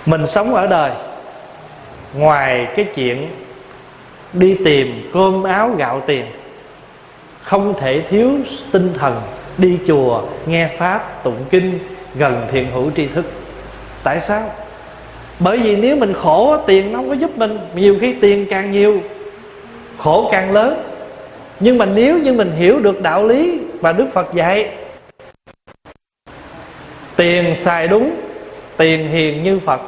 Mình sống ở đời, ngoài cái chuyện đi tìm cơm áo gạo tiền, không thể thiếu tinh thần đi chùa, nghe pháp, tụng kinh, gần thiện hữu tri thức. Tại sao? Bởi vì nếu mình khổ, tiền nó không có giúp mình. Nhiều khi tiền càng nhiều, khổ càng lớn. Nhưng mà nếu như mình hiểu được đạo lý mà Đức Phật dạy, tiền xài đúng, tiền hiền như Phật.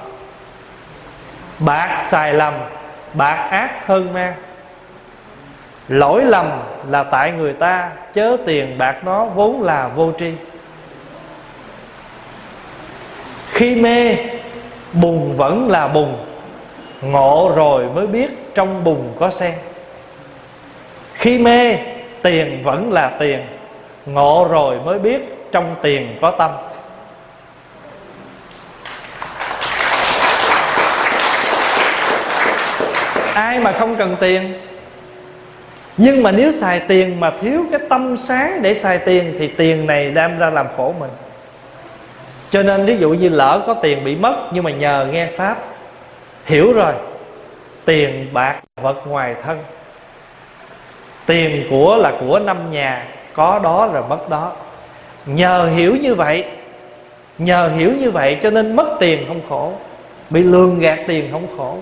Bạc xài lầm, bạc ác hơn ma. Lỗi lầm là tại người ta, chớ tiền bạc nó vốn là vô tri. Khi mê, bùn vẫn là bùn, ngộ rồi mới biết trong bùn có sen. Khi mê, tiền vẫn là tiền, ngộ rồi mới biết trong tiền có tâm. Ai mà không cần tiền? Nhưng mà nếu xài tiền mà thiếu cái tâm sáng để xài tiền, thì tiền này đem ra làm khổ mình. Cho nên ví dụ như lỡ có tiền bị mất, nhưng mà nhờ nghe pháp, hiểu rồi, tiền bạc vật ngoài thân, tiền của là của năm nhà, có đó rồi mất đó. Nhờ hiểu như vậy cho nên mất tiền không khổ, bị lường gạt tiền không khổ.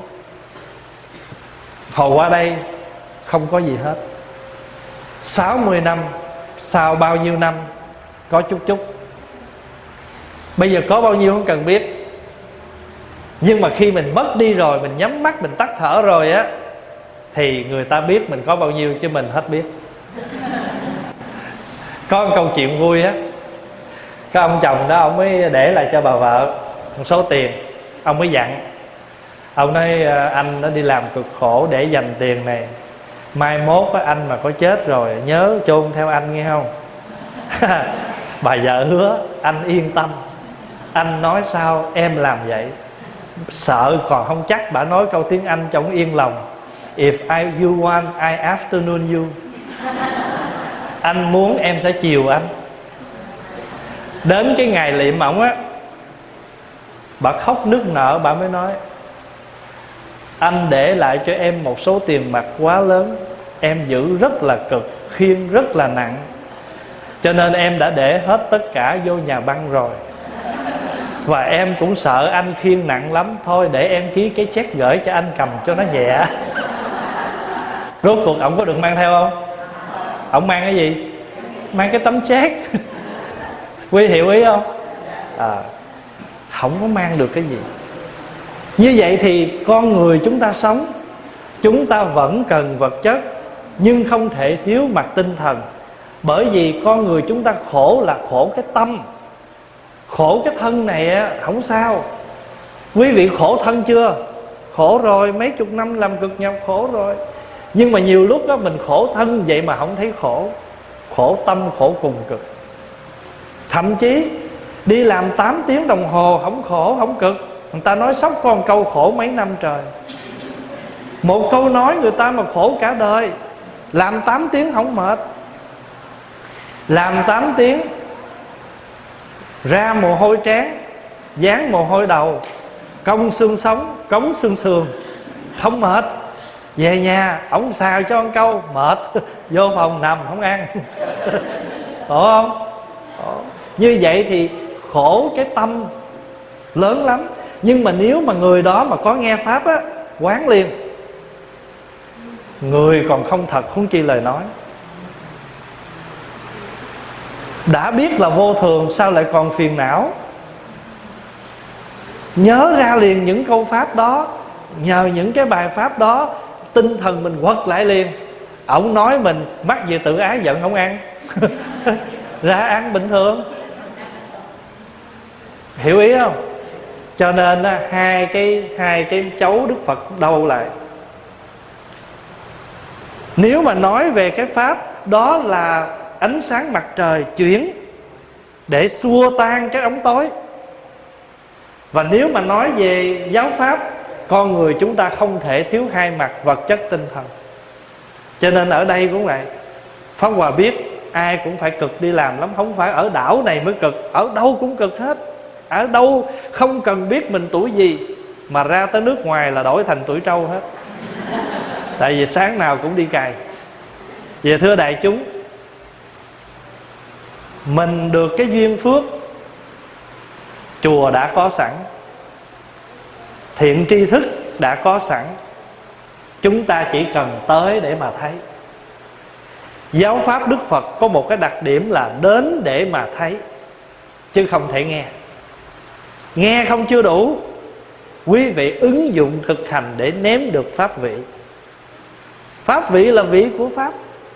Hồi qua đây không có gì hết, 60 năm, sau bao nhiêu năm có chút chút. Bây giờ có bao nhiêu không cần biết. Nhưng mà khi mình mất đi rồi, mình nhắm mắt, mình tắt thở rồi á, thì người ta biết mình có bao nhiêu, chứ mình hết biết. Có một câu chuyện vui á. Cái ông chồng đó, ông mới để lại cho bà vợ một số tiền. Ông mới dặn, ông nói anh nó đi làm cực khổ để dành tiền này, mai mốt á, anh mà có chết rồi nhớ chôn theo anh nghe không. Bà vợ hứa, anh yên tâm, anh nói sao em làm vậy. Sợ còn không chắc, bà nói câu tiếng Anh cho ông yên lòng. If you want, I afternoon you. Anh muốn em sẽ chiều anh. Đến cái ngày liệm ổng á, bà khóc nức nở, bà mới nói, anh để lại cho em một số tiền mặt quá lớn, em giữ rất là cực, khiêng rất là nặng, cho nên em đã để hết tất cả vô nhà băng rồi. Và em cũng sợ anh khiêng nặng lắm, thôi để em ký cái check gửi cho anh cầm cho nó nhẹ. Rốt cuộc ổng có được mang theo không? Ổng mang cái gì? Mang cái tấm check. Quý hiểu ý không? Không có mang được cái gì. Như vậy thì con người chúng ta sống, chúng ta vẫn cần vật chất, nhưng không thể thiếu mặt tinh thần. Bởi vì con người chúng ta khổ là khổ cái tâm. Khổ cái thân này á, không sao. Quý vị khổ thân chưa? Khổ rồi, mấy chục năm làm cực nhọc khổ rồi. Nhưng mà nhiều lúc đó mình khổ thân vậy mà không thấy khổ. Khổ tâm, khổ cùng cực. Thậm chí đi làm 8 tiếng đồng hồ không khổ, không cực. Người ta nói sốc con câu khổ mấy năm trời. Một câu nói người ta mà khổ cả đời. Làm 8 tiếng không mệt, làm 8 tiếng ra mồ hôi trán, dán mồ hôi đầu, cong xương sống, cống xương sườn, không mệt. Về nhà ổng xào cho một câu, mệt. Vô phòng nằm không ăn. Khổ không? Khổ. Như vậy thì khổ cái tâm lớn lắm. Nhưng mà nếu mà người đó mà có nghe pháp á, quán liền. Người còn không thật, huống chi lời nói. Đã biết là vô thường, sao lại còn phiền não? Nhớ ra liền những câu pháp đó. Nhờ những cái bài pháp đó, tinh thần mình quật lại liền. Ổng nói mình mắc về tự ái giận không ăn. Ra ăn bình thường. Hiểu ý không? Cho nên hai cái chấu Đức Phật đâu lại. Nếu mà nói về cái pháp đó là ánh sáng mặt trời chuyển để xua tan cái ống tối. Và nếu mà nói về giáo pháp, con người chúng ta không thể thiếu hai mặt, vật chất tinh thần. Cho nên ở đây cũng vậy. Pháp Hòa biết ai cũng phải cực đi làm lắm. Không phải ở đảo này mới cực, ở đâu cũng cực hết. Ở đâu không cần biết mình tuổi gì, mà ra tới nước ngoài là đổi thành tuổi trâu hết. Tại vì sáng nào cũng đi cày. Vậy thưa đại chúng, mình được cái duyên phước, chùa đã có sẵn, thiện tri thức đã có sẵn, chúng ta chỉ cần tới để mà thấy. Giáo pháp Đức Phật có một cái đặc điểm là đến để mà thấy, chứ không thể nghe. Nghe không chưa đủ, quý vị ứng dụng thực hành để nếm được pháp vị. Pháp vị là vị của Pháp.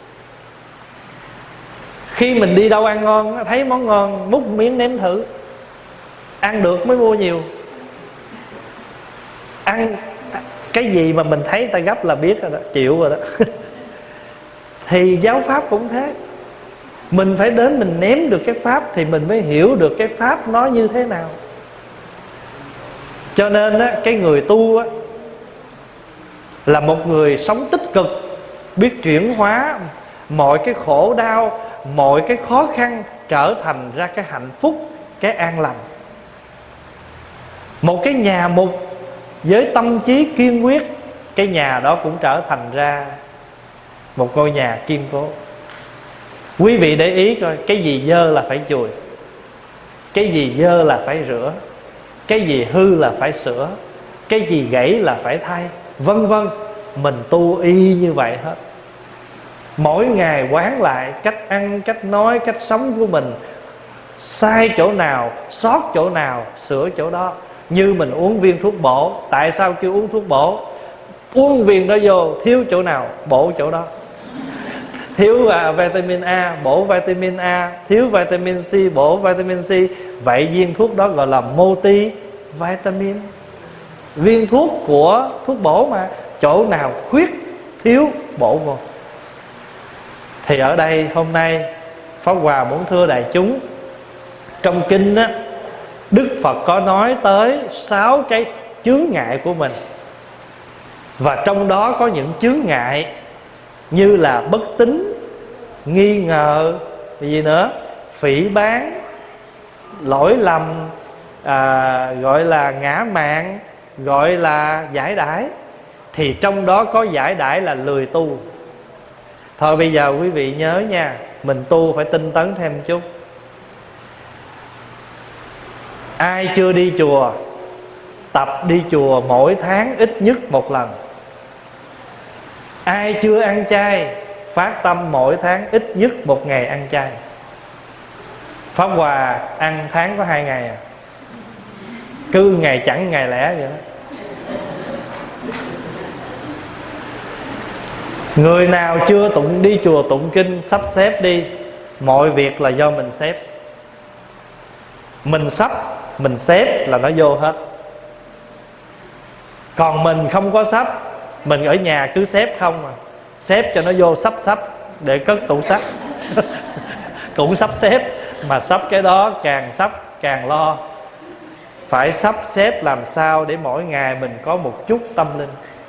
Khi mình đi đâu ăn ngon, thấy món ngon, múc miếng nếm thử. Ăn được mới mua nhiều. Ăn cái gì mà mình thấy người ta gấp là biết rồi đó, chịu rồi đó. Thì giáo pháp cũng thế. Mình phải đến mình nếm được cái pháp thì mình mới hiểu được cái pháp nó như thế nào. Cho nên á, cái người tu á, là một người sống tích cực, biết chuyển hóa mọi cái khổ đau, mọi cái khó khăn trở thành ra cái hạnh phúc, cái an lành. Một cái nhà mục với tâm trí kiên quyết, cái nhà đó cũng trở thành ra một ngôi nhà kiên cố. Quý vị để ý coi, cái gì dơ là phải chùi, cái gì dơ là phải rửa, cái gì hư là phải sửa, cái gì gãy là phải thay, vân vân. Mình tu y như vậy hết. Mỗi ngày quán lại cách ăn, cách nói, cách sống của mình. Sai chỗ nào, sót chỗ nào, sửa chỗ đó. Như mình uống viên thuốc bổ. Tại sao kêu uống thuốc bổ? Uống viên đó vô, thiếu chỗ nào, bổ chỗ đó. Thiếu vitamin A, bổ vitamin A. Thiếu vitamin C, bổ vitamin C. Vậy viên thuốc đó gọi là multivitamin. Viên thuốc của thuốc bổ mà. Chỗ nào khuyết, thiếu, bổ vô. Thì ở đây hôm nay Pháp Hòa muốn thưa đại chúng, trong kinh á, Đức Phật có nói tới 6 cái chướng ngại của mình. Và trong đó có những chướng ngại như là bất tín, nghi ngờ, gì nữa, phỉ báng, lỗi lầm, gọi là ngã mạn, gọi là giải đãi. Thì trong đó có giải đãi là lười tu. Thôi bây giờ quý vị nhớ nha, mình tu phải tinh tấn thêm chút. Ai chưa đi chùa, tập đi chùa mỗi tháng ít nhất một lần. Ai chưa ăn chay, phát tâm mỗi tháng ít nhất một ngày ăn chay. Pháp Hòa ăn tháng có 2 ngày à, cứ ngày chẳng ngày lẻ vậy đó. Người nào chưa đi chùa tụng kinh, sắp xếp đi. Mọi việc là do mình xếp. Mình sắp, mình xếp là nó vô hết. Còn mình không có sắp, mình ở nhà cứ xếp không à. Xếp cho nó vô sắp để cất tủ sắt. Cũng sắp xếp, mà sắp cái đó càng sắp càng lo. Phải sắp xếp làm sao để mỗi ngày mình có một chút tâm linh.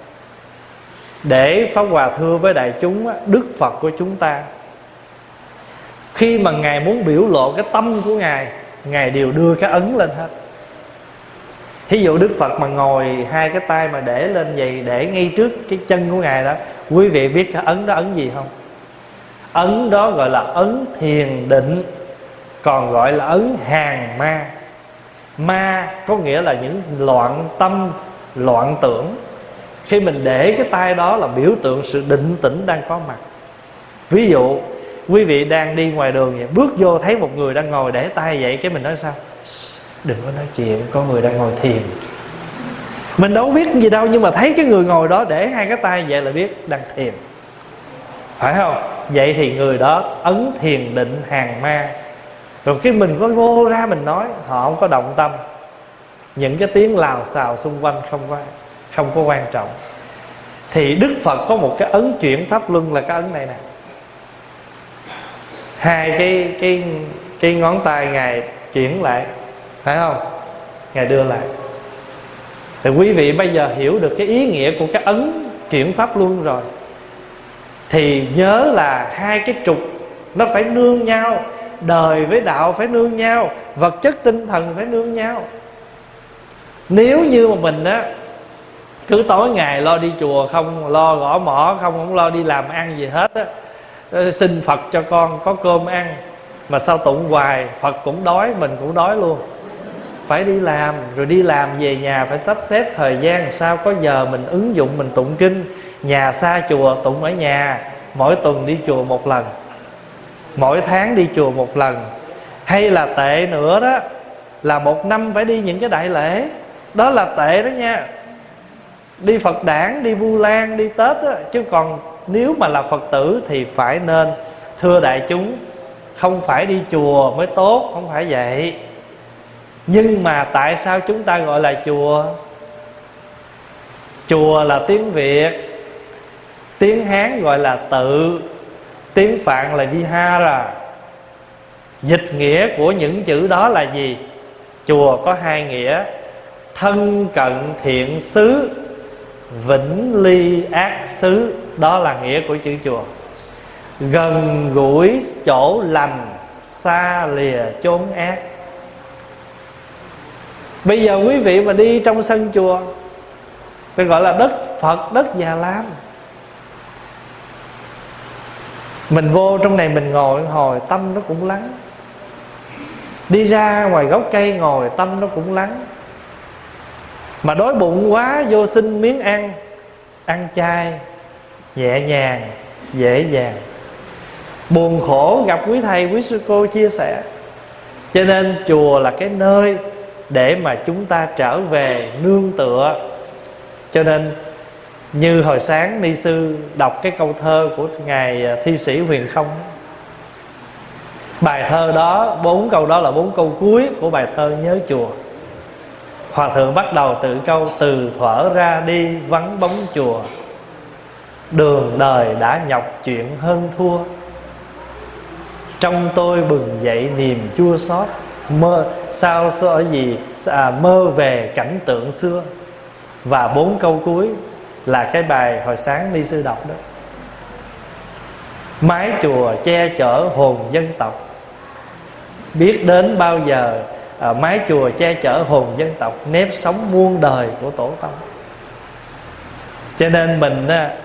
Để Pháp Hòa thưa với đại chúng, Đức Phật của chúng ta, khi mà Ngài muốn biểu lộ cái tâm của Ngài đều đưa cái ấn lên hết. Thí dụ Đức Phật mà ngồi hai cái tay mà để lên vậy, để ngay trước cái chân của Ngài đó, quý vị biết cái ấn đó ấn gì không? Ấn đó gọi là ấn thiền định, còn gọi là ấn hàng ma. Ma có nghĩa là những loạn tâm, loạn tưởng. Khi mình để cái tay đó là biểu tượng sự định tĩnh đang có mặt. Ví dụ quý vị đang đi ngoài đường vậy, bước vô thấy một người đang ngồi để tay vậy, cái mình nói sao? Đừng có nói chuyện, có người đang ngồi thiền. Mình đâu biết gì đâu, nhưng mà thấy cái người ngồi đó để hai cái tay vậy là biết đang thiền, phải không? Vậy thì người đó ấn thiền định hàng ma. Rồi cái mình có vô ra mình nói, họ không có động tâm. Những cái tiếng lào xào xung quanh không có quan trọng. Thì Đức Phật có một cái ấn chuyển pháp luân là cái ấn này nè. Hai cái ngón tay Ngài chuyển lại, phải không? Ngài đưa lại. Thì quý vị bây giờ hiểu được cái ý nghĩa của cái ấn chuyển pháp luân rồi. Thì nhớ là hai cái trục nó phải nương nhau. Đời với đạo phải nương nhau, vật chất tinh thần phải nương nhau. Nếu như mà mình á cứ tối ngày lo đi chùa, không lo gõ mõ, không lo đi làm ăn gì hết á, xin Phật cho con có cơm ăn, mà sao tụng hoài, Phật cũng đói, mình cũng đói luôn. Phải đi làm, rồi đi làm về nhà phải sắp xếp thời gian sao có giờ mình ứng dụng mình tụng kinh. Nhà xa chùa tụng ở nhà, mỗi tuần đi chùa một lần, mỗi tháng đi chùa một lần. Hay là tệ nữa đó là một năm phải đi những cái đại lễ. Đó là tệ đó nha. Đi Phật đản, đi Vu Lan, đi Tết á. Chứ còn nếu mà là Phật tử thì phải nên, thưa đại chúng, không phải đi chùa mới tốt, không phải vậy. Nhưng mà tại sao chúng ta gọi là chùa? Chùa là tiếng Việt, tiếng Hán gọi là tự, tiếng Phạn là Vihara. Dịch nghĩa của những chữ đó là gì? Chùa có hai nghĩa: thân cận thiện xứ, vĩnh ly ác xứ. Đó là nghĩa của chữ chùa. Gần gũi chỗ lành, xa lìa chốn ác. Bây giờ quý vị mà đi trong sân chùa, phải gọi là đất Phật, đất Già Lam. Mình vô trong này mình ngồi hồi tâm nó cũng lắng. Đi ra ngoài gốc cây ngồi tâm nó cũng lắng. Mà đói bụng quá vô xin miếng ăn, ăn chay, nhẹ nhàng, dễ dàng. Buồn khổ gặp quý thầy, quý sư cô chia sẻ. Cho nên chùa là cái nơi để mà chúng ta trở về nương tựa. Cho nên như hồi sáng ni sư đọc cái câu thơ của ngài thi sĩ Huyền Không. Bài thơ đó, 4 câu đó là 4 câu cuối của bài thơ Nhớ Chùa. Hòa thượng bắt đầu từ câu: từ thuở ra đi vắng bóng chùa, đường đời đã nhọc chuyện hơn thua. Trong tôi bừng dậy niềm chua xót, mơ sao ở gì mơ về cảnh tượng xưa. Và 4 câu cuối là cái bài hồi sáng ni sư đọc đó: mái chùa che chở hồn dân tộc. Biết đến bao giờ mái chùa che chở hồn dân tộc, nếp sống muôn đời của tổ tông. Cho nên mình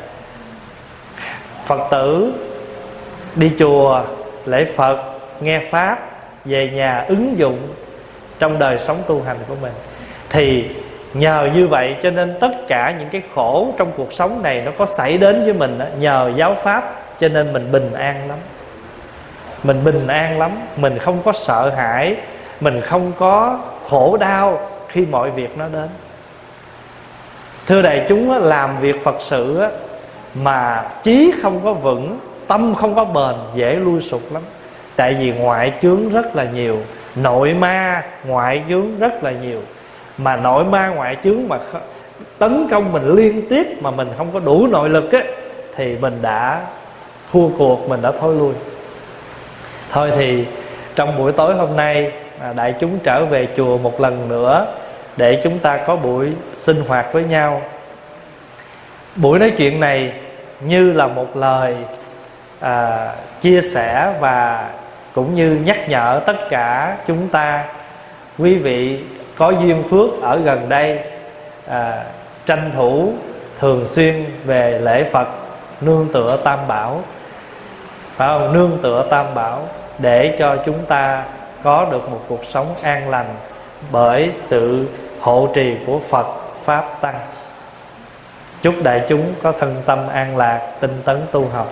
Phật tử đi chùa lễ Phật, nghe Pháp, về nhà ứng dụng trong đời sống tu hành của mình. Thì nhờ như vậy cho nên tất cả những cái khổ trong cuộc sống này nó có xảy đến với mình nhờ giáo Pháp, cho nên mình bình an lắm. Mình bình an lắm, mình không có sợ hãi, mình không có khổ đau khi mọi việc nó đến. Thưa đại chúng, làm việc Phật sự mà chí không có vững, tâm không có bền, dễ lui sụp lắm. Tại vì ngoại chướng rất là nhiều, nội ma ngoại chướng rất là nhiều. Mà nội ma ngoại chướng mà tấn công mình liên tiếp mà mình không có đủ nội lực thì mình đã thua cuộc, mình đã thôi lui. Thôi thì trong buổi tối hôm nay đại chúng trở về chùa một lần nữa để chúng ta có buổi sinh hoạt với nhau. Buổi nói chuyện này như là một lời chia sẻ và cũng như nhắc nhở tất cả chúng ta, quý vị có duyên phước ở gần đây, tranh thủ thường xuyên về lễ Phật, nương tựa Tam Bảo, phải không? Nương tựa Tam Bảo để cho chúng ta có được một cuộc sống an lành bởi sự hộ trì của Phật, Pháp, Tăng. Chúc đại chúng có thân tâm an lạc, tinh tấn tu học.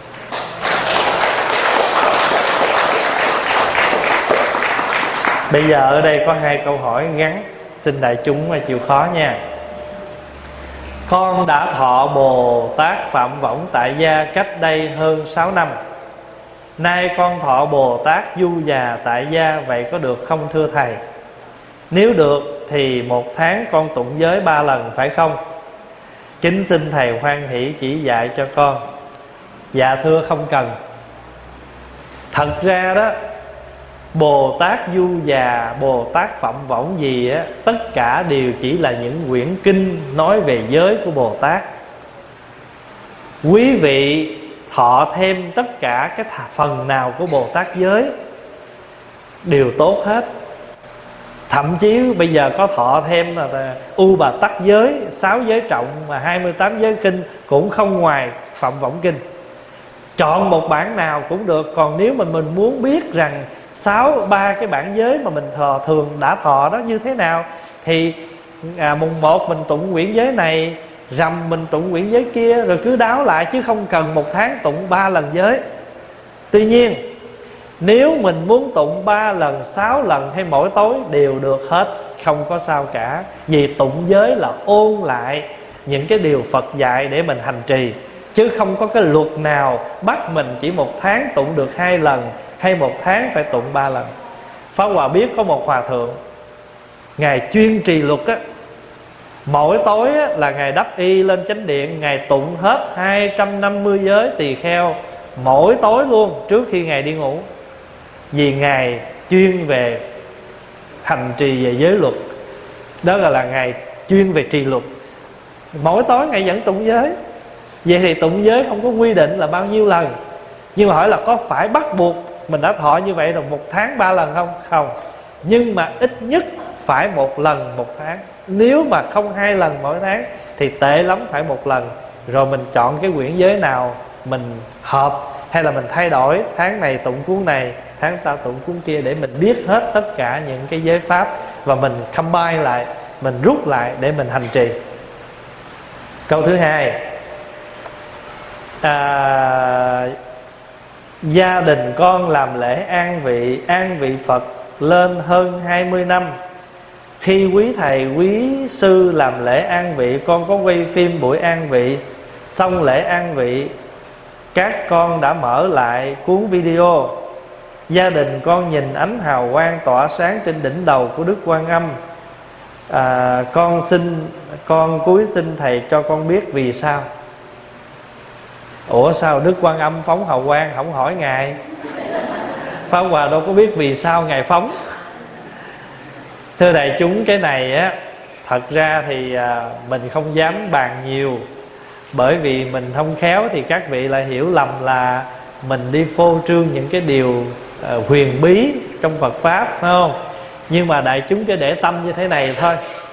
Bây giờ ở đây có 2 câu hỏi ngắn, xin đại chúng chịu khó nha. Con đã thọ Bồ Tát Phạm Võng tại gia cách đây hơn 6 năm. Nay con thọ Bồ Tát Du Già tại gia, vậy có được không thưa thầy? Nếu được thì 1 tháng con tụng giới 3 lần phải không? Kính xin thầy hoan hỷ chỉ dạy cho con. Dạ thưa không cần. Thật ra đó, Bồ Tát Du Già, Bồ Tát Phạm Võng gì tất cả đều chỉ là những quyển kinh nói về giới của Bồ Tát. Quý vị thọ thêm tất cả cái phần nào của Bồ Tát giới đều tốt hết. Thậm chí bây giờ có thọ thêm là U Bà Tắc giới, 6 giới trọng mà 28 giới kinh cũng không ngoài Phạm Võng Kinh. Chọn một bản nào cũng được. Còn nếu mình muốn biết rằng ba cái bản giới mà mình thường đã thọ đó như thế nào, thì mùng 1 mình tụng quyển giới này, rằm mình tụng quyển giới kia, rồi cứ đáo lại, chứ không cần một tháng tụng 3 lần giới. Tuy nhiên nếu mình muốn tụng 3 lần, 6 lần hay mỗi tối đều được hết, không có sao cả. Vì tụng giới là ôn lại những cái điều Phật dạy để mình hành trì, chứ không có cái luật nào bắt mình chỉ một tháng tụng được 2 lần hay một tháng phải tụng 3 lần. Pháp Hòa biết có một hòa thượng, Ngài chuyên trì luật á. Mỗi tối á, là Ngài đắp y lên chánh điện, Ngài tụng hết 250 giới tỳ kheo mỗi tối luôn, trước khi Ngài đi ngủ. Vì Ngài chuyên về hành trì về giới luật. Đó là Ngài chuyên về trì luật. Mỗi tối Ngài vẫn tụng giới. Vậy thì tụng giới không có quy định là bao nhiêu lần. Nhưng mà hỏi là có phải bắt buộc mình đã thọ như vậy rồi một tháng 3 lần không? Không. Nhưng mà ít nhất phải 1 lần một tháng. Nếu mà không 2 lần mỗi tháng thì tệ lắm phải 1 lần. Rồi mình chọn cái quyển giới nào mình hợp, hay là mình thay đổi, tháng này tụng cuốn này, tháng sau tụng cuốn kia, để mình biết hết tất cả những cái giới pháp, và mình combine lại, mình rút lại để mình hành trì. Câu thứ hai, gia đình con làm lễ an vị Phật lên hơn 20 năm. Khi quý thầy quý sư làm lễ an vị, con có quay phim buổi an vị. Xong lễ an vị, các con đã mở lại cuốn video. Gia đình con nhìn ánh hào quang tỏa sáng trên đỉnh đầu của Đức Quan Âm. Con cúi xin thầy cho con biết vì sao. Ủa sao Đức Quan Âm phóng hào quang, không hỏi Ngài? Pháp Hòa đâu có biết vì sao Ngài phóng. Thưa đại chúng, cái này á, thật ra thì mình không dám bàn nhiều, bởi vì mình không khéo thì các vị lại hiểu lầm là mình đi phô trương những cái điều huyền bí trong Phật Pháp, phải không? Nhưng mà đại chúng cứ để tâm như thế này thôi.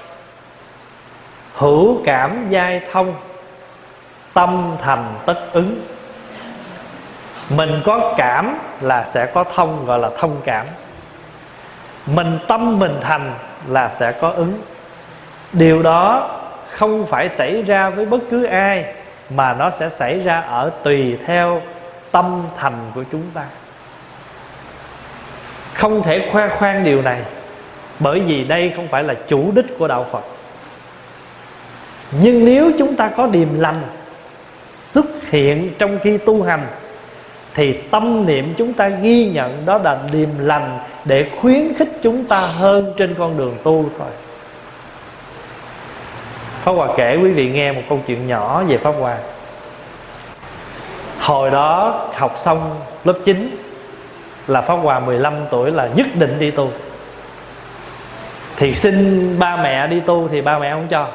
Hữu cảm giai thông, tâm thành tất ứng. Mình có cảm là sẽ có thông, gọi là thông cảm. Tâm mình thành là sẽ có ứng. Điều đó không phải xảy ra với bất cứ ai, mà nó sẽ xảy ra ở tùy theo tâm thành của chúng ta. Không thể khoe khoang điều này, bởi vì đây không phải là chủ đích của đạo Phật. Nhưng nếu chúng ta có điềm lành xuất hiện trong khi tu hành, thì tâm niệm chúng ta ghi nhận đó là điềm lành để khuyến khích chúng ta hơn trên con đường tu thôi. Pháp Hòa kể quý vị nghe một câu chuyện nhỏ về Pháp Hòa. Hồi đó học xong lớp 9 là Pháp Hòa 15 tuổi là nhất định đi tu. Thì xin ba mẹ đi tu thì ba mẹ không cho.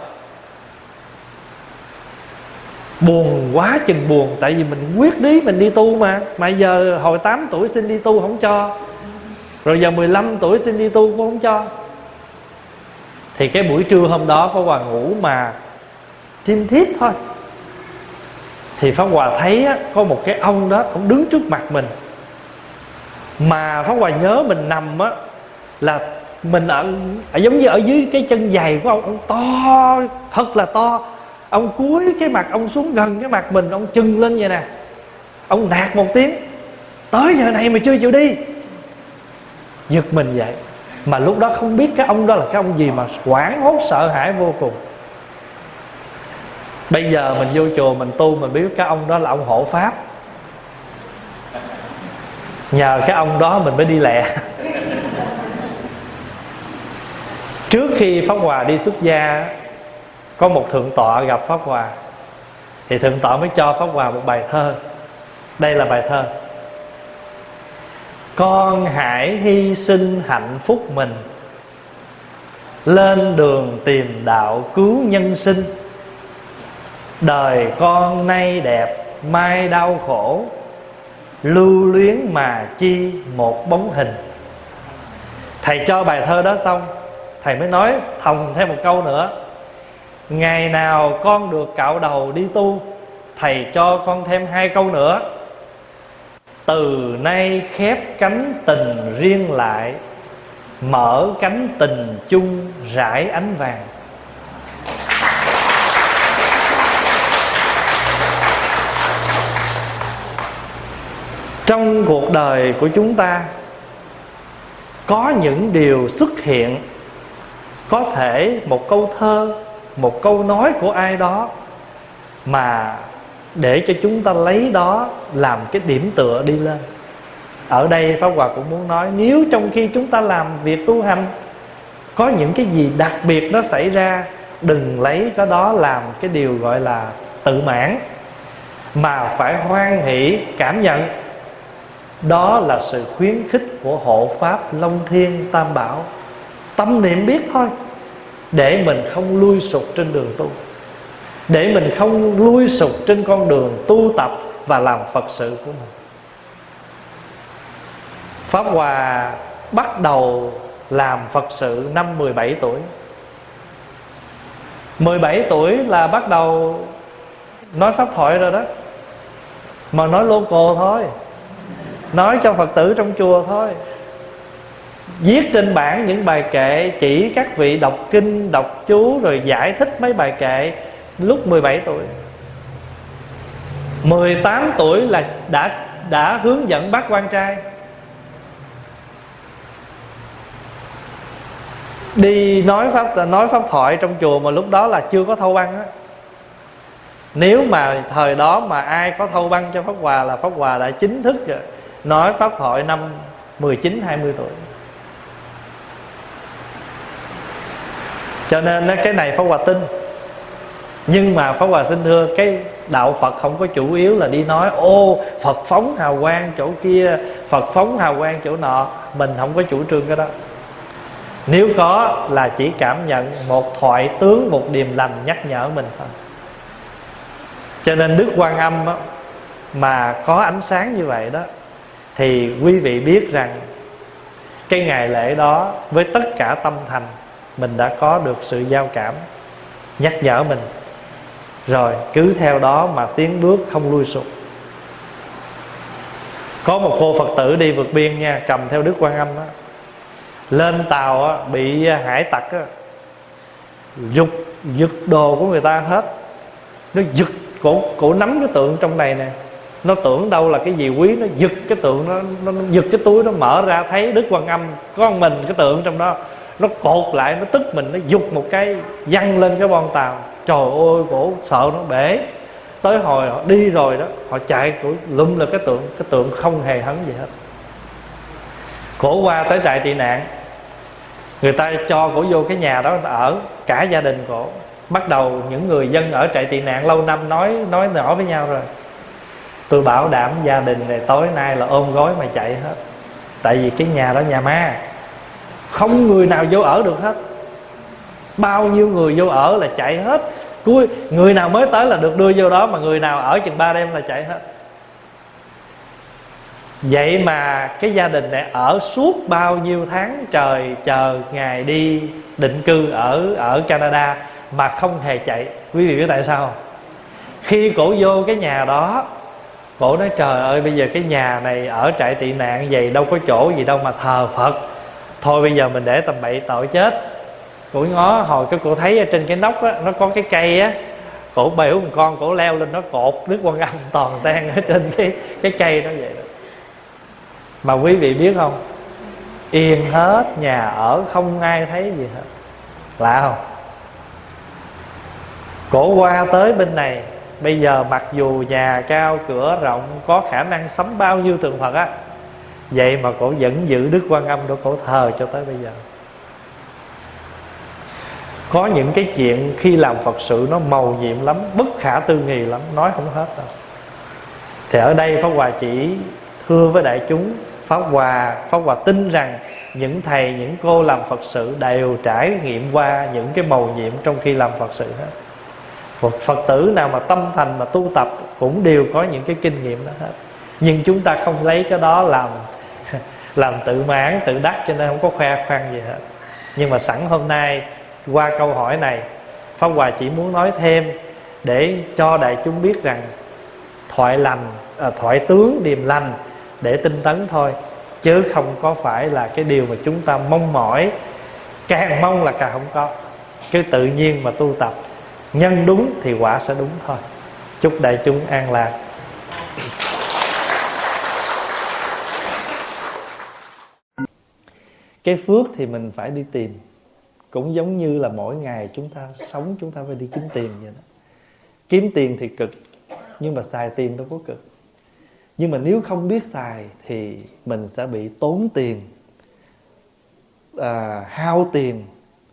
Buồn quá chừng buồn, tại vì mình quyết ý mình đi tu mà giờ hồi 8 tuổi xin đi tu không cho, rồi giờ 15 tuổi xin đi tu cũng không cho. Thì cái buổi trưa hôm đó Pháp Hòa ngủ mà thiêm thiếp thôi, thì Pháp Hòa thấy có một cái ông đó, ông đứng trước mặt mình. Mà Pháp Hòa nhớ mình nằm á, là mình ở giống như ở dưới cái chân giày của ông to, thật là to. Ông cúi cái mặt ông xuống gần cái mặt mình, ông chừng lên vậy nè. Ông nạt một tiếng: tới giờ này mà chưa chịu đi. Giật mình vậy. Mà lúc đó không biết cái ông đó là cái ông gì, mà hoảng hốt sợ hãi vô cùng. Bây giờ mình vô chùa mình tu, mình biết cái ông đó là ông hộ pháp. Nhờ cái ông đó mình mới đi lẹ. Trước khi Pháp Hòa đi xuất gia, có một thượng tọa gặp Pháp Hòa. Thì thượng tọa mới cho Pháp Hòa một bài thơ. Đây là bài thơ: con hãy hy sinh hạnh phúc mình, lên đường tìm đạo cứu nhân sinh. Đời con nay đẹp mai đau khổ, lưu luyến mà chi một bóng hình. Thầy cho bài thơ đó xong, Thầy mới nói thòng thêm một câu nữa: ngày nào con được cạo đầu đi tu, thầy cho con thêm 2 câu nữa: từ nay khép cánh tình riêng lại, mở cánh tình chung rải ánh vàng. Trong cuộc đời của chúng ta có những điều xuất hiện, có thể một câu thơ, một câu nói của ai đó, mà để cho chúng ta lấy đó làm cái điểm tựa đi lên. Ở đây Pháp Hòa cũng muốn nói, nếu trong khi chúng ta làm việc tu hành có những cái gì đặc biệt nó xảy ra, đừng lấy cái đó làm cái điều gọi là tự mãn, mà phải hoan hỷ cảm nhận đó là sự khuyến khích của hộ pháp Long Thiên Tam Bảo. Tâm niệm biết thôi, để mình không lui sụt trên đường tu, để mình không lui sụt trên con đường tu tập và làm Phật sự của mình. Pháp Hòa bắt đầu làm Phật sự năm 17 tuổi. 17 tuổi là bắt đầu nói pháp thoại rồi đó. Mà nói local thôi, nói cho Phật tử trong chùa thôi, viết trên bảng những bài kệ, chỉ các vị đọc kinh, đọc chú, rồi giải thích mấy bài kệ lúc 17 tuổi. 18 tuổi là đã hướng dẫn bác quan trai đi nói pháp thoại trong chùa, mà lúc đó là chưa có thâu băng á. Nếu mà thời đó mà ai có thâu băng cho Pháp Hòa là Pháp Hòa đã chính thức rồi, nói pháp thoại năm 19-20 tuổi. Cho nên cái này Pháp Hòa tin. Nhưng mà Pháp Hòa xin thưa, cái đạo Phật không có chủ yếu là đi nói ô Phật phóng hào quang chỗ kia, Phật phóng hào quang chỗ nọ. Mình không có chủ trương cái đó. Nếu có là chỉ cảm nhận một thoại tướng, một điềm lành nhắc nhở mình thôi. Cho nên Đức Quan Âm đó, mà có ánh sáng như vậy đó, thì quý vị biết rằng cái ngày lễ đó với tất cả tâm thành mình đã có được sự giao cảm, nhắc nhở mình, rồi cứ theo đó mà tiến bước không lui sụt. Có một cô Phật tử đi vượt biên nha, cầm theo Đức Quan Âm đó, lên tàu á, bị hải tặc á, giật đồ của người ta hết. Nó giật cổ nắm cái tượng trong này nè, nó tưởng đâu là cái gì quý, nó giật cái tượng, nó giật cái túi, nó mở ra thấy Đức Quan Âm có mình cái tượng trong đó. Nó cột lại, nó tức mình, nó giục một cái văng lên cái bon tàu. Trời ơi, cổ sợ nó bể. Tới hồi họ đi rồi đó, họ chạy cổ lụm là cái tượng không hề hấn gì hết. Cổ qua tới trại tị nạn, người ta cho cổ vô cái nhà đó ở, cả gia đình cổ. Bắt đầu những người dân ở trại tị nạn lâu năm nói nhỏ với nhau rồi: tôi bảo đảm gia đình này tối nay là ôm gối mà chạy hết. Tại vì cái nhà đó nhà ma, không người nào vô ở được hết. Bao nhiêu người vô ở là chạy hết. Người nào mới tới là được đưa vô đó, mà người nào ở chừng 3 đêm là chạy hết. Vậy mà cái gia đình này ở suốt bao nhiêu tháng trời chờ ngày đi định cư ở Canada mà không hề chạy. Quý vị biết tại sao không? Khi cổ vô cái nhà đó, cổ nói trời ơi, bây giờ cái nhà này ở trại tị nạn vậy, đâu có chỗ gì đâu mà thờ Phật. Thôi bây giờ mình để tầm bậy tội chết. Cổ ngó hồi cái cổ thấy ở trên cái nóc á, nó có cái cây á, cổ bèo một con, cổ leo lên nó cột Đức Quan Âm toàn tan ở trên cái cây đó vậy đó. Mà quý vị biết không, yên hết, nhà ở không ai thấy gì hết. Lạ không? Cổ qua tới bên này, bây giờ mặc dù nhà cao cửa rộng, có khả năng sắm bao nhiêu tượng Phật á, vậy mà cổ vẫn giữ Đức Quan Âm đó, cổ thờ cho tới bây giờ. Có những cái chuyện khi làm Phật sự nó màu nhiệm lắm, bất khả tư nghị lắm, nói không hết đâu. Thì ở đây Pháp Hòa chỉ thưa với đại chúng, Pháp Hòa tin rằng những thầy, những cô làm Phật sự đều trải nghiệm qua những cái màu nhiệm trong khi làm Phật sự hết. Phật tử nào mà tâm thành mà tu tập cũng đều có những cái kinh nghiệm đó hết. Nhưng chúng ta không lấy cái đó làm tự mãn, tự đắc, cho nên không có khoe khoang gì hết. Nhưng mà sẵn hôm nay qua câu hỏi này, Pháp Hòa chỉ muốn nói thêm để cho đại chúng biết rằng thoại tướng điềm lành để tinh tấn thôi, chứ không có phải là cái điều mà chúng ta mong mỏi. Càng mong là càng không có. Cứ tự nhiên mà tu tập, nhân đúng thì quả sẽ đúng thôi. Chúc đại chúng an lạc. Cái phước thì mình phải đi tìm. Cũng giống như là mỗi ngày chúng ta sống, chúng ta phải đi kiếm tiền vậy đó. Kiếm tiền thì cực, nhưng mà xài tiền đâu có cực. Nhưng mà nếu không biết xài thì mình sẽ bị tốn tiền, hao tiền,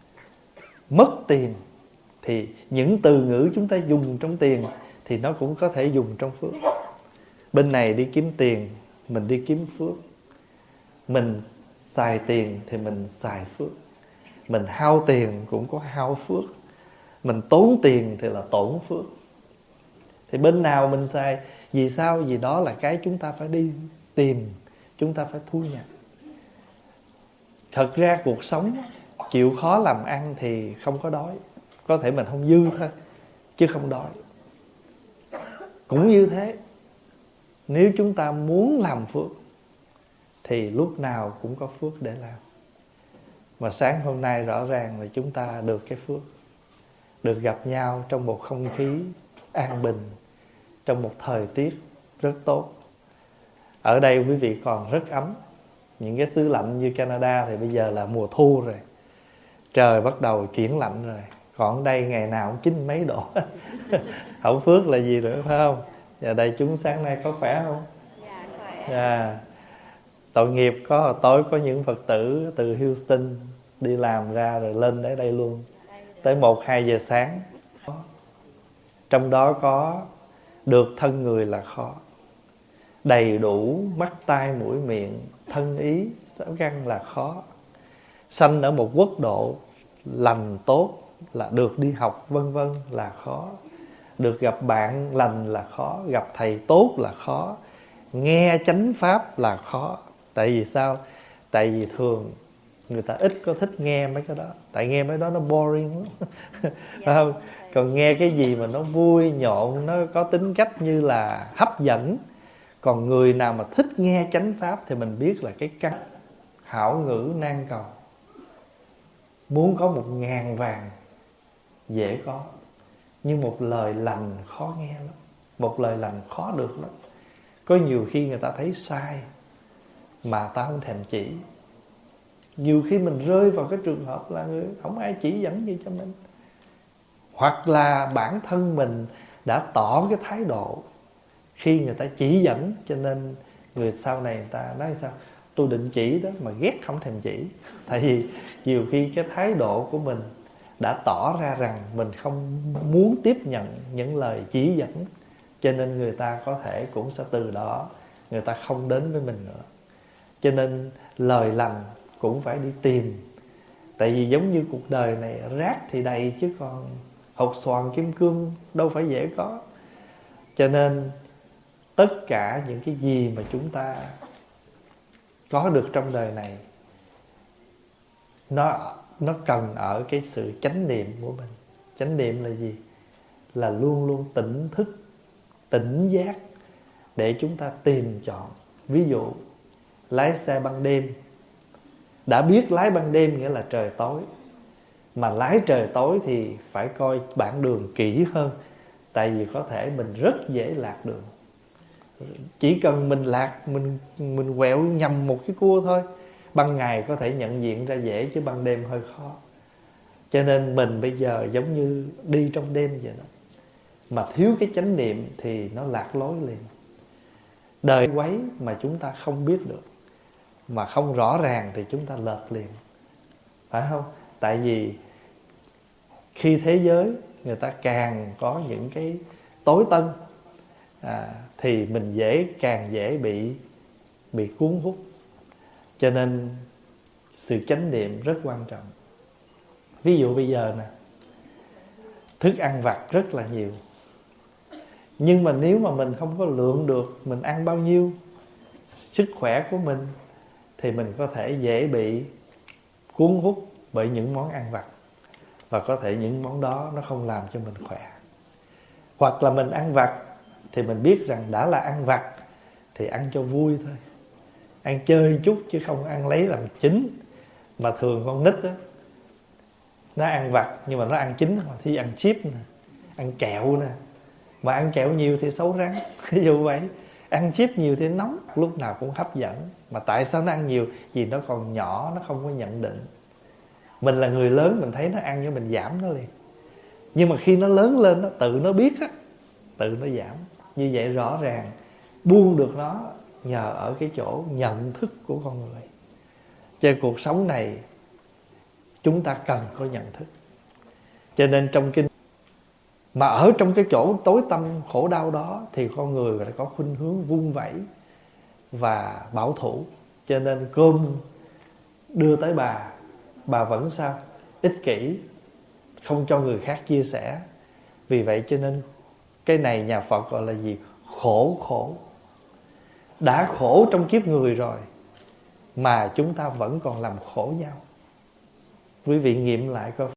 mất tiền. Thì những từ ngữ chúng ta dùng trong tiền thì nó cũng có thể dùng trong phước. Bên này đi kiếm tiền, mình đi kiếm phước. Mình xài tiền thì mình xài phước. Mình hao tiền cũng có hao phước. Mình tốn tiền thì là tổn phước. Thì bên nào mình xài, vì sao? Vì đó là cái chúng ta phải đi tìm, chúng ta phải thu nhập. Thật ra cuộc sống chịu khó làm ăn thì không có đói. Có thể mình không dư thôi, chứ không đói. Cũng như thế, nếu chúng ta muốn làm phước thì lúc nào cũng có phước để làm. Mà sáng hôm nay rõ ràng là chúng ta được cái phước, được gặp nhau trong một không khí an bình, trong một thời tiết rất tốt. Ở đây quý vị còn rất ấm. Những cái xứ lạnh như Canada thì bây giờ là mùa thu rồi, trời bắt đầu chuyển lạnh rồi. Còn ở đây ngày nào cũng 9 mấy độ. Không phước là gì nữa, phải không? Và đây chúng sáng nay có khỏe không? Dạ khỏe. Dạ. Tội nghiệp tối có những Phật tử từ Houston đi làm ra rồi lên đến đây luôn, tới 1-2 giờ sáng. Trong đó có được thân người là khó, đầy đủ mắt tai mũi miệng thân ý sáu căn là khó. Sanh ở một quốc độ lành tốt là được đi học vân vân là khó. Được gặp bạn lành là khó, gặp thầy tốt là khó, nghe chánh pháp là khó. Tại vì sao? Tại vì thường người ta ít có thích nghe mấy cái đó. Tại nghe mấy đó nó boring lắm. Phải không? Còn nghe cái gì mà nó vui nhộn, nó có tính cách như là hấp dẫn. Còn người nào mà thích nghe chánh pháp thì mình biết là cái căn hảo ngữ nan cầu. Muốn có 1.000 vàng dễ có, nhưng một lời lành khó nghe lắm. Một lời lành khó được lắm. Có nhiều khi người ta thấy sai mà ta không thèm chỉ. Nhiều khi mình rơi vào cái trường hợp là không ai chỉ dẫn gì cho mình. Hoặc là bản thân mình đã tỏ cái thái độ khi người ta chỉ dẫn, cho nên người sau này người ta nói sao? Tôi định chỉ đó mà ghét không thèm chỉ. Tại vì nhiều khi cái thái độ của mình đã tỏ ra rằng mình không muốn tiếp nhận những lời chỉ dẫn, cho nên người ta có thể cũng sẽ từ đó người ta không đến với mình nữa. Cho nên lời lành cũng phải đi tìm. Tại vì giống như cuộc đời này rác thì đầy, chứ còn hột xoàn kim cương đâu phải dễ có. Cho nên tất cả những cái gì mà chúng ta có được trong đời này, nó cần ở cái sự chánh niệm của mình. Chánh niệm là gì? Là luôn luôn tỉnh thức, tỉnh giác để chúng ta tìm chọn. Ví dụ lái xe ban đêm, đã biết lái ban đêm nghĩa là trời tối, mà lái trời tối thì phải coi bản đường kỹ hơn. Tại vì có thể mình rất dễ lạc đường. Chỉ cần mình lạc, mình quẹo nhầm một cái cua thôi. Ban ngày có thể nhận diện ra dễ, chứ ban đêm hơi khó. Cho nên mình bây giờ giống như đi trong đêm vậy đó. Mà thiếu cái chánh niệm thì nó lạc lối liền. Đời quấy mà chúng ta không biết được, mà không rõ ràng thì chúng ta lệch liền. Phải không? Tại vì khi thế giới người ta càng có những cái tối tân thì mình càng dễ bị cuốn hút. Cho nên sự chánh niệm rất quan trọng. Ví dụ bây giờ nè, thức ăn vặt rất là nhiều, nhưng mà nếu mà mình không có lượng được mình ăn bao nhiêu, sức khỏe của mình, thì mình có thể dễ bị cuốn hút bởi những món ăn vặt. Và có thể những món đó nó không làm cho mình khỏe. Hoặc là mình ăn vặt thì mình biết rằng đã là ăn vặt thì ăn cho vui thôi, ăn chơi chút chứ không ăn lấy làm chính. Mà thường con nít đó, nó ăn vặt nhưng mà nó ăn chính. Thì ăn chip nè, ăn kẹo nè. Mà ăn kẹo nhiều thì xấu răng. Ví dụ vậy. Ăn chip nhiều thì nóng, lúc nào cũng hấp dẫn. Mà tại sao nó ăn nhiều? Vì nó còn nhỏ, nó không có nhận định. Mình là người lớn, mình thấy nó ăn nhưng mình giảm nó liền. Nhưng mà khi nó lớn lên, nó tự nó biết á, tự nó giảm. Như vậy rõ ràng buông được nó nhờ ở cái chỗ nhận thức của con người. Trên cuộc sống này chúng ta cần có nhận thức. Cho nên trong kinh, mà ở trong cái chỗ tối tăm khổ đau đó thì con người lại có khuynh hướng vung vẩy và bảo thủ. Cho nên cơm đưa tới bà vẫn sao? Ích kỷ, không cho người khác chia sẻ. Vì vậy cho nên cái này nhà Phật gọi là gì? Khổ. Đã khổ trong kiếp người rồi mà chúng ta vẫn còn làm khổ nhau. Quý vị nghiệm lại coi,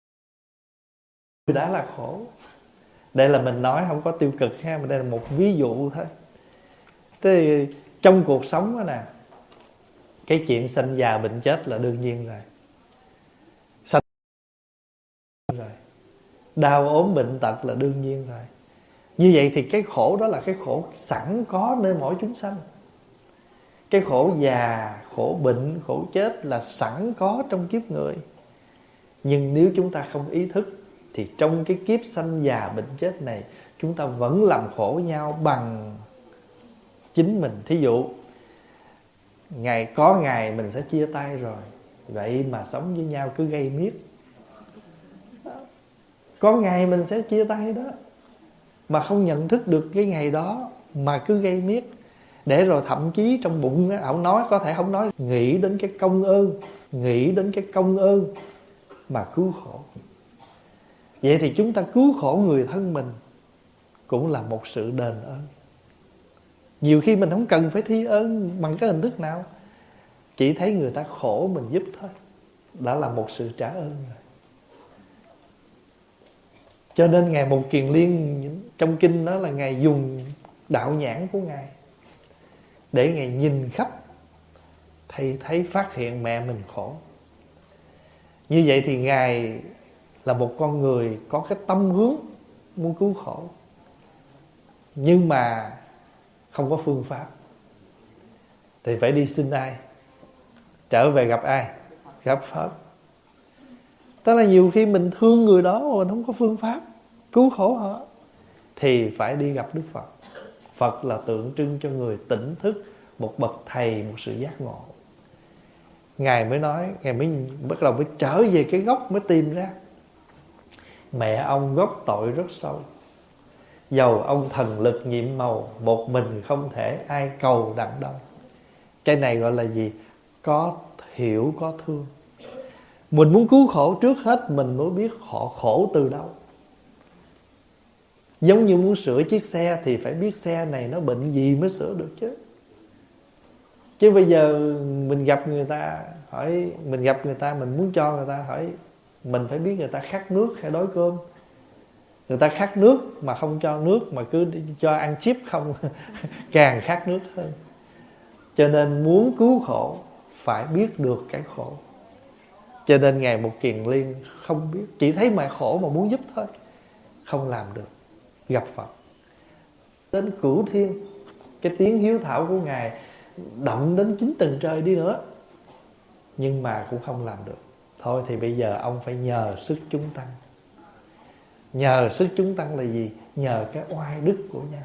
đã là khổ. Đây là mình nói không có tiêu cực ha, mà đây là một ví dụ thôi. Thế trong cuộc sống đó nè, cái chuyện sanh già bệnh chết là đương nhiên rồi. Sanh rồi, đau ốm bệnh tật là đương nhiên rồi. Như vậy thì cái khổ đó là cái khổ sẵn có nơi mỗi chúng sanh. Cái khổ già, khổ bệnh, khổ chết là sẵn có trong kiếp người. Nhưng nếu chúng ta không ý thức thì trong cái kiếp sanh già bệnh chết này, chúng ta vẫn làm khổ nhau bằng chính mình. Thí dụ có ngày mình sẽ chia tay rồi, vậy mà sống với nhau cứ gây miết. Có ngày mình sẽ chia tay đó, mà không nhận thức được cái ngày đó mà cứ gây miết. Để rồi thậm chí trong bụng ông nói, có thể không nói, nghĩ đến cái công ơn, nghĩ đến cái công ơn mà cứu khổ. Vậy thì chúng ta cứu khổ người thân mình cũng là một sự đền ơn. Nhiều khi mình không cần phải thi ơn bằng cái hình thức nào, chỉ thấy người ta khổ mình giúp thôi, đã là một sự trả ơn rồi. Cho nên Ngài Một Kiền Liên trong kinh đó là Ngài dùng đạo nhãn của Ngài để Ngài nhìn khắp, thầy thấy phát hiện mẹ mình khổ. Như vậy thì Ngài là một con người có cái tâm hướng muốn cứu khổ, nhưng mà không có phương pháp. Thì phải đi xin ai? Trở về gặp ai? Gặp Phật. Tức là nhiều khi mình thương người đó mà mình không có phương pháp cứu khổ họ, thì phải đi gặp Đức Phật. Phật là tượng trưng cho người tỉnh thức, một bậc thầy, một sự giác ngộ. Ngài mới nói, Ngài mới bắt đầu mới trở về cái gốc, mới tìm ra mẹ ông gốc tội rất sâu. Dầu ông thần lực nhiệm màu, một mình không thể ai cầu đặng đâu. Cái này gọi là gì? Có hiểu, có thương. Mình muốn cứu khổ, trước hết mình mới biết họ khổ từ đâu. Giống như muốn sửa chiếc xe thì phải biết xe này nó bệnh gì mới sửa được chứ. Chứ bây giờ mình gặp người ta hỏi, mình gặp người ta mình muốn cho người ta hỏi, mình phải biết người ta khát nước hay đói cơm. Người ta khát nước mà không cho nước, mà cứ cho ăn chip không càng khát nước hơn. Cho nên muốn cứu khổ phải biết được cái khổ. Cho nên Ngài Một Kiền Liên không biết, chỉ thấy mẹ khổ mà muốn giúp thôi, không làm được. Gặp Phật đến cửu thiên, cái tiếng hiếu thảo của Ngài động đến 9 tầng trời đi nữa, nhưng mà cũng không làm được. Thôi thì bây giờ ông phải nhờ sức chúng tăng. Nhờ sức chúng tăng là gì? Nhờ cái oai đức của nhau.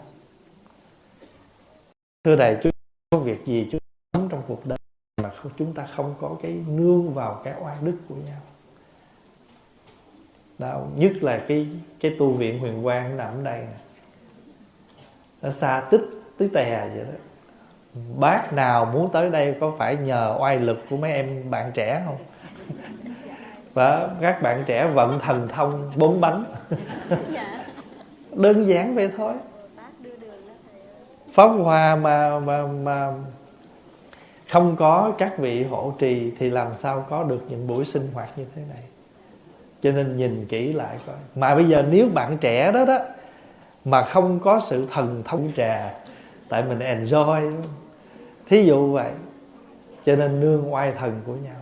Thưa đại chúng, có việc gì chúng sống trong cuộc đời mà chúng ta không có cái nương vào cái oai đức của nhau. Đó, nhất là cái tu viện Huyền Quang nằm ở đây nè. Nó xa tích tè vậy đó. Bác nào muốn tới đây có phải nhờ oai lực của mấy em bạn trẻ không? Và các bạn trẻ vận thần thông 4 bánh. Đơn giản vậy thôi. Pháp Hòa mà Không có các vị hộ trì thì làm sao có được những buổi sinh hoạt như thế này. Cho nên nhìn kỹ lại coi. Mà bây giờ nếu bạn trẻ đó đó mà không có sự thần thông trà, tại mình enjoy, thí dụ vậy, cho nên nương oai thần của nhau.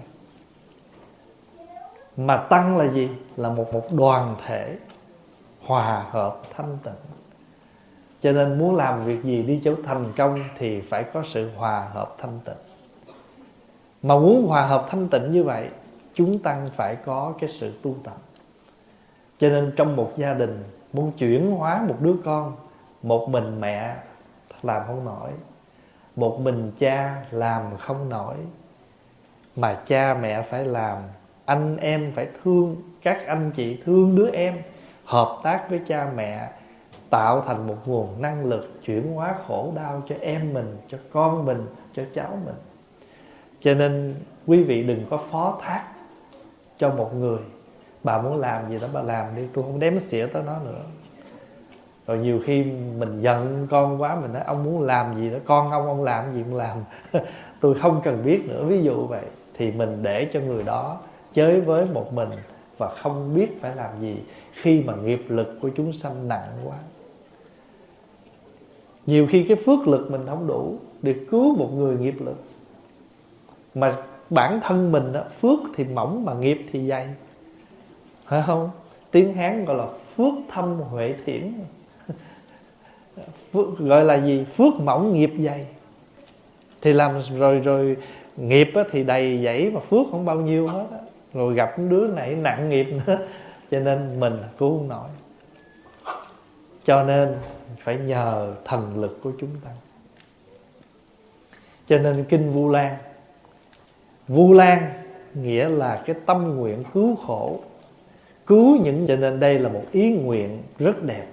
Mà tăng là gì? Là một đoàn thể hòa hợp thanh tịnh. Cho nên muốn làm việc gì đi cho thành công thì phải có sự hòa hợp thanh tịnh. Mà muốn hòa hợp thanh tịnh như vậy, chúng tăng phải có cái sự tu tập. Cho nên trong một gia đình muốn chuyển hóa một đứa con, một mình mẹ làm không nổi, một mình cha làm không nổi, mà cha mẹ phải làm, anh em phải thương, các anh chị thương đứa em, hợp tác với cha mẹ, tạo thành một nguồn năng lực chuyển hóa khổ đau cho em mình, cho con mình, cho cháu mình. Cho nên quý vị đừng có phó thác cho một người. Bà muốn làm gì đó bà làm đi, tôi không đếm xỉa tới nó nữa. Rồi nhiều khi mình giận con quá, mình nói ông muốn làm gì đó, con ông làm gì cũng làm tôi không cần biết nữa, ví dụ vậy. Thì mình để cho người đó chơi với một mình và không biết phải làm gì khi mà nghiệp lực của chúng sanh nặng quá. Nhiều khi cái phước lực mình không đủ để cứu một người nghiệp lực, mà bản thân mình đó, phước thì mỏng mà nghiệp thì dày, phải không? Tiếng Hán gọi là phước thâm huệ thiển. Phước, gọi là gì? Phước mỏng nghiệp dày. Thì làm rồi nghiệp thì đầy dẫy mà phước không bao nhiêu hết á. Rồi gặp đứa này nặng nghiệp nữa, cho nên mình cứu không nổi. Cho nên phải nhờ thần lực của chúng ta. Cho nên kinh Vu Lan, Vu Lan nghĩa là cái tâm nguyện cứu khổ, cứu những. Cho nên đây là một ý nguyện rất đẹp.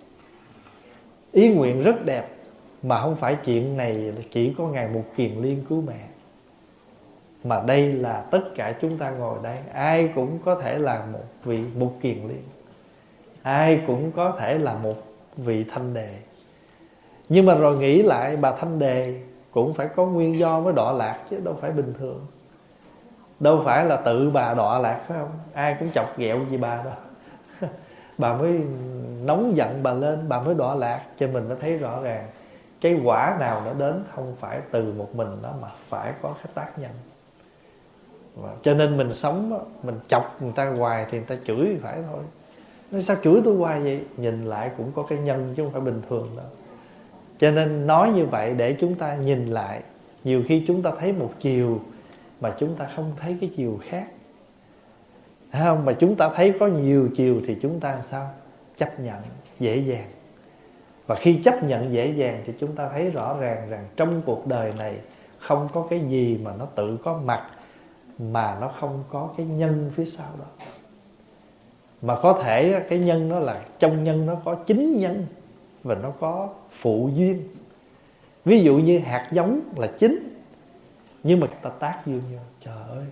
Ý nguyện rất đẹp. Mà không phải chuyện này chỉ có Ngài Mục Kiền Liên cứu mẹ, mà đây là tất cả chúng ta ngồi đây, ai cũng có thể là một vị Mục Kiền Liên, ai cũng có thể là một vị Thanh Đề. Nhưng mà rồi nghĩ lại, bà Thanh Đề cũng phải có nguyên do mới đọa lạc chứ đâu phải bình thường. Đâu phải là tự bà đọa lạc, phải không? Ai cũng chọc ghẹo gì bà đâu bà mới nóng giận bà lên, bà mới đọa lạc. Cho mình mới thấy rõ ràng cái quả nào nó đến không phải từ một mình đó, mà phải có cái tác nhân. Cho nên mình sống, mình chọc người ta hoài thì người ta chửi phải thôi. Nói sao chửi tôi hoài vậy? Nhìn lại cũng có cái nhân chứ không phải bình thường đâu. Cho nên nói như vậy để chúng ta nhìn lại. Nhiều khi chúng ta thấy một chiều mà chúng ta không thấy cái chiều khác, thấy không? Mà chúng ta thấy có nhiều chiều thì chúng ta sao? Chấp nhận dễ dàng. Và khi chấp nhận dễ dàng thì chúng ta thấy rõ ràng rằng trong cuộc đời này không có cái gì mà nó tự có mặt mà nó không có cái nhân phía sau đó. Mà có thể cái nhân đó là trong nhân nó có chính nhân và nó có phụ duyên. Ví dụ như hạt giống là chính, nhưng mà ta tác duyên vô. Trời ơi,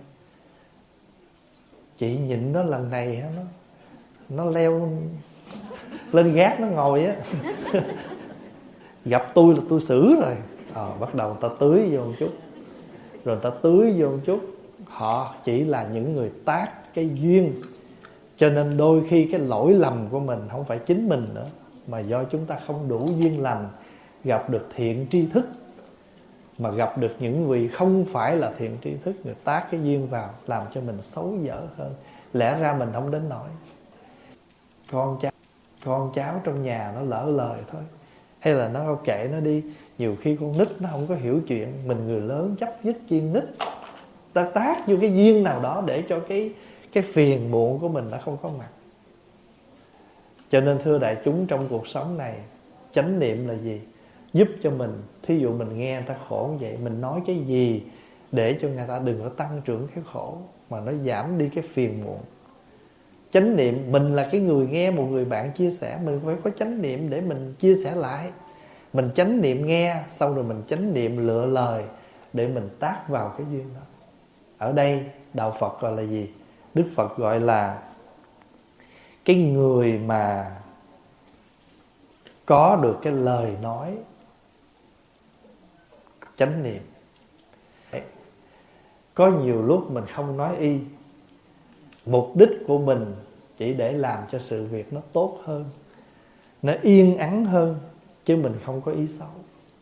chị nhịn nó lần này nó leo lên gác nó ngồi á gặp tôi là tôi xử rồi. Bắt đầu ta tưới vô một chút, rồi ta tưới vô một chút. Họ chỉ là những người tác cái duyên. Cho nên đôi khi cái lỗi lầm của mình không phải chính mình nữa, mà do chúng ta không đủ duyên lành, gặp được thiện tri thức, mà gặp được những vị không phải là thiện tri thức, người tác cái duyên vào làm cho mình xấu dở hơn. Lẽ ra mình không đến nỗi. Con cháu trong nhà nó lỡ lời thôi, hay là nó kệ nó đi. Nhiều khi con nít nó không có hiểu chuyện, mình người lớn chấp nhất chiên nít, ta tác vô cái duyên nào đó để cho cái phiền muộn của mình nó không có mặt. Cho nên thưa đại chúng, trong cuộc sống này chánh niệm là gì? Giúp cho mình, thí dụ mình nghe người ta khổ như vậy, mình nói cái gì để cho người ta đừng có tăng trưởng cái khổ, mà nó giảm đi cái phiền muộn. Chánh niệm, mình là cái người nghe một người bạn chia sẻ, mình phải có chánh niệm để mình chia sẻ lại. Mình chánh niệm nghe, xong rồi mình chánh niệm lựa lời để mình tác vào cái duyên đó. Ở đây đạo Phật gọi là gì? Đức Phật gọi là cái người mà có được cái lời nói chánh niệm. Có nhiều lúc mình không nói y, mục đích của mình chỉ để làm cho sự việc nó tốt hơn, nó yên ắng hơn, chứ mình không có ý xấu.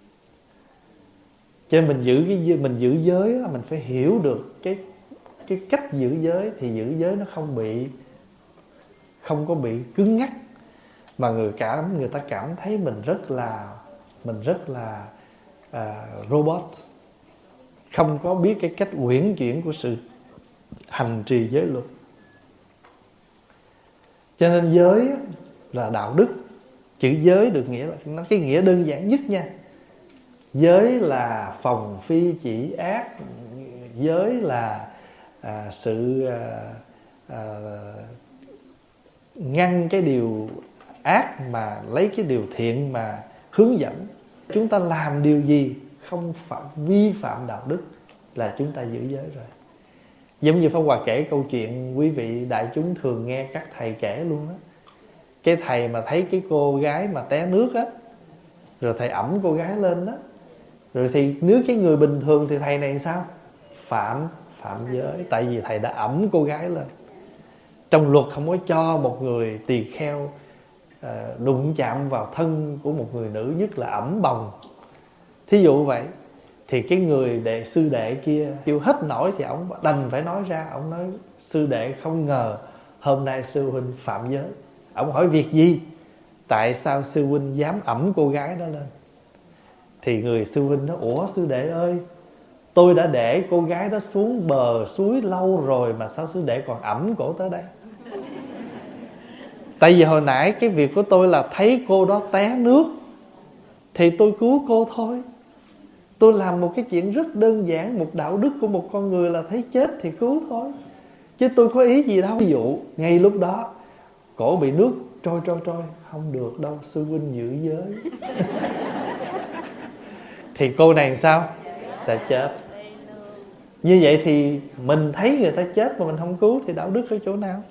Cho nên mình giữ giới là mình phải hiểu được cái cách giữ giới, thì giữ giới nó không có bị cứng nhắc, mà người ta cảm thấy mình rất là robot, không có biết cái cách uyển chuyển của sự hành trì giới luật. Cho nên giới là đạo đức. Chữ giới được nghĩa là nó cái nghĩa đơn giản nhất nha. Giới là phòng phi chỉ ác. Giới là sự ngăn cái điều ác mà lấy cái điều thiện mà hướng dẫn. Chúng ta làm điều gì không vi phạm đạo đức là chúng ta giữ giới rồi. Giống như Pháp Hòa kể câu chuyện, quý vị đại chúng thường nghe các thầy kể luôn á. Cái thầy mà thấy cái cô gái mà té nước á, rồi thầy ẵm cô gái lên đó, rồi thì nếu cái người bình thường thì thầy này sao? Phạm giới. Tại vì thầy đã ẵm cô gái lên. Trong luật không có cho một người tỳ kheo đụng chạm vào thân của một người nữ, nhất là ẵm bồng. Thí dụ vậy, thì cái người sư đệ kia chịu hết nổi thì ông đành phải nói ra. Ông nói: sư đệ không ngờ hôm nay sư huynh phạm giới. Ông hỏi việc gì? Tại sao sư huynh dám ẵm cô gái đó lên? Thì người sư huynh nói: ủa sư đệ ơi, tôi đã để cô gái đó xuống bờ suối lâu rồi, mà sao sư đệ còn ẵm cổ tới đây? Tại vì hồi nãy cái việc của tôi là thấy cô đó té nước thì tôi cứu cô thôi. Tôi làm một cái chuyện rất đơn giản, một đạo đức của một con người là thấy chết thì cứu thôi, chứ tôi có ý gì đâu. Ví dụ ngay lúc đó cổ bị nước trôi, không được đâu, sư huynh giữ giới. Thì cô này sao? Sẽ chết. Như vậy thì mình thấy người ta chết mà mình không cứu thì đạo đức ở chỗ nào?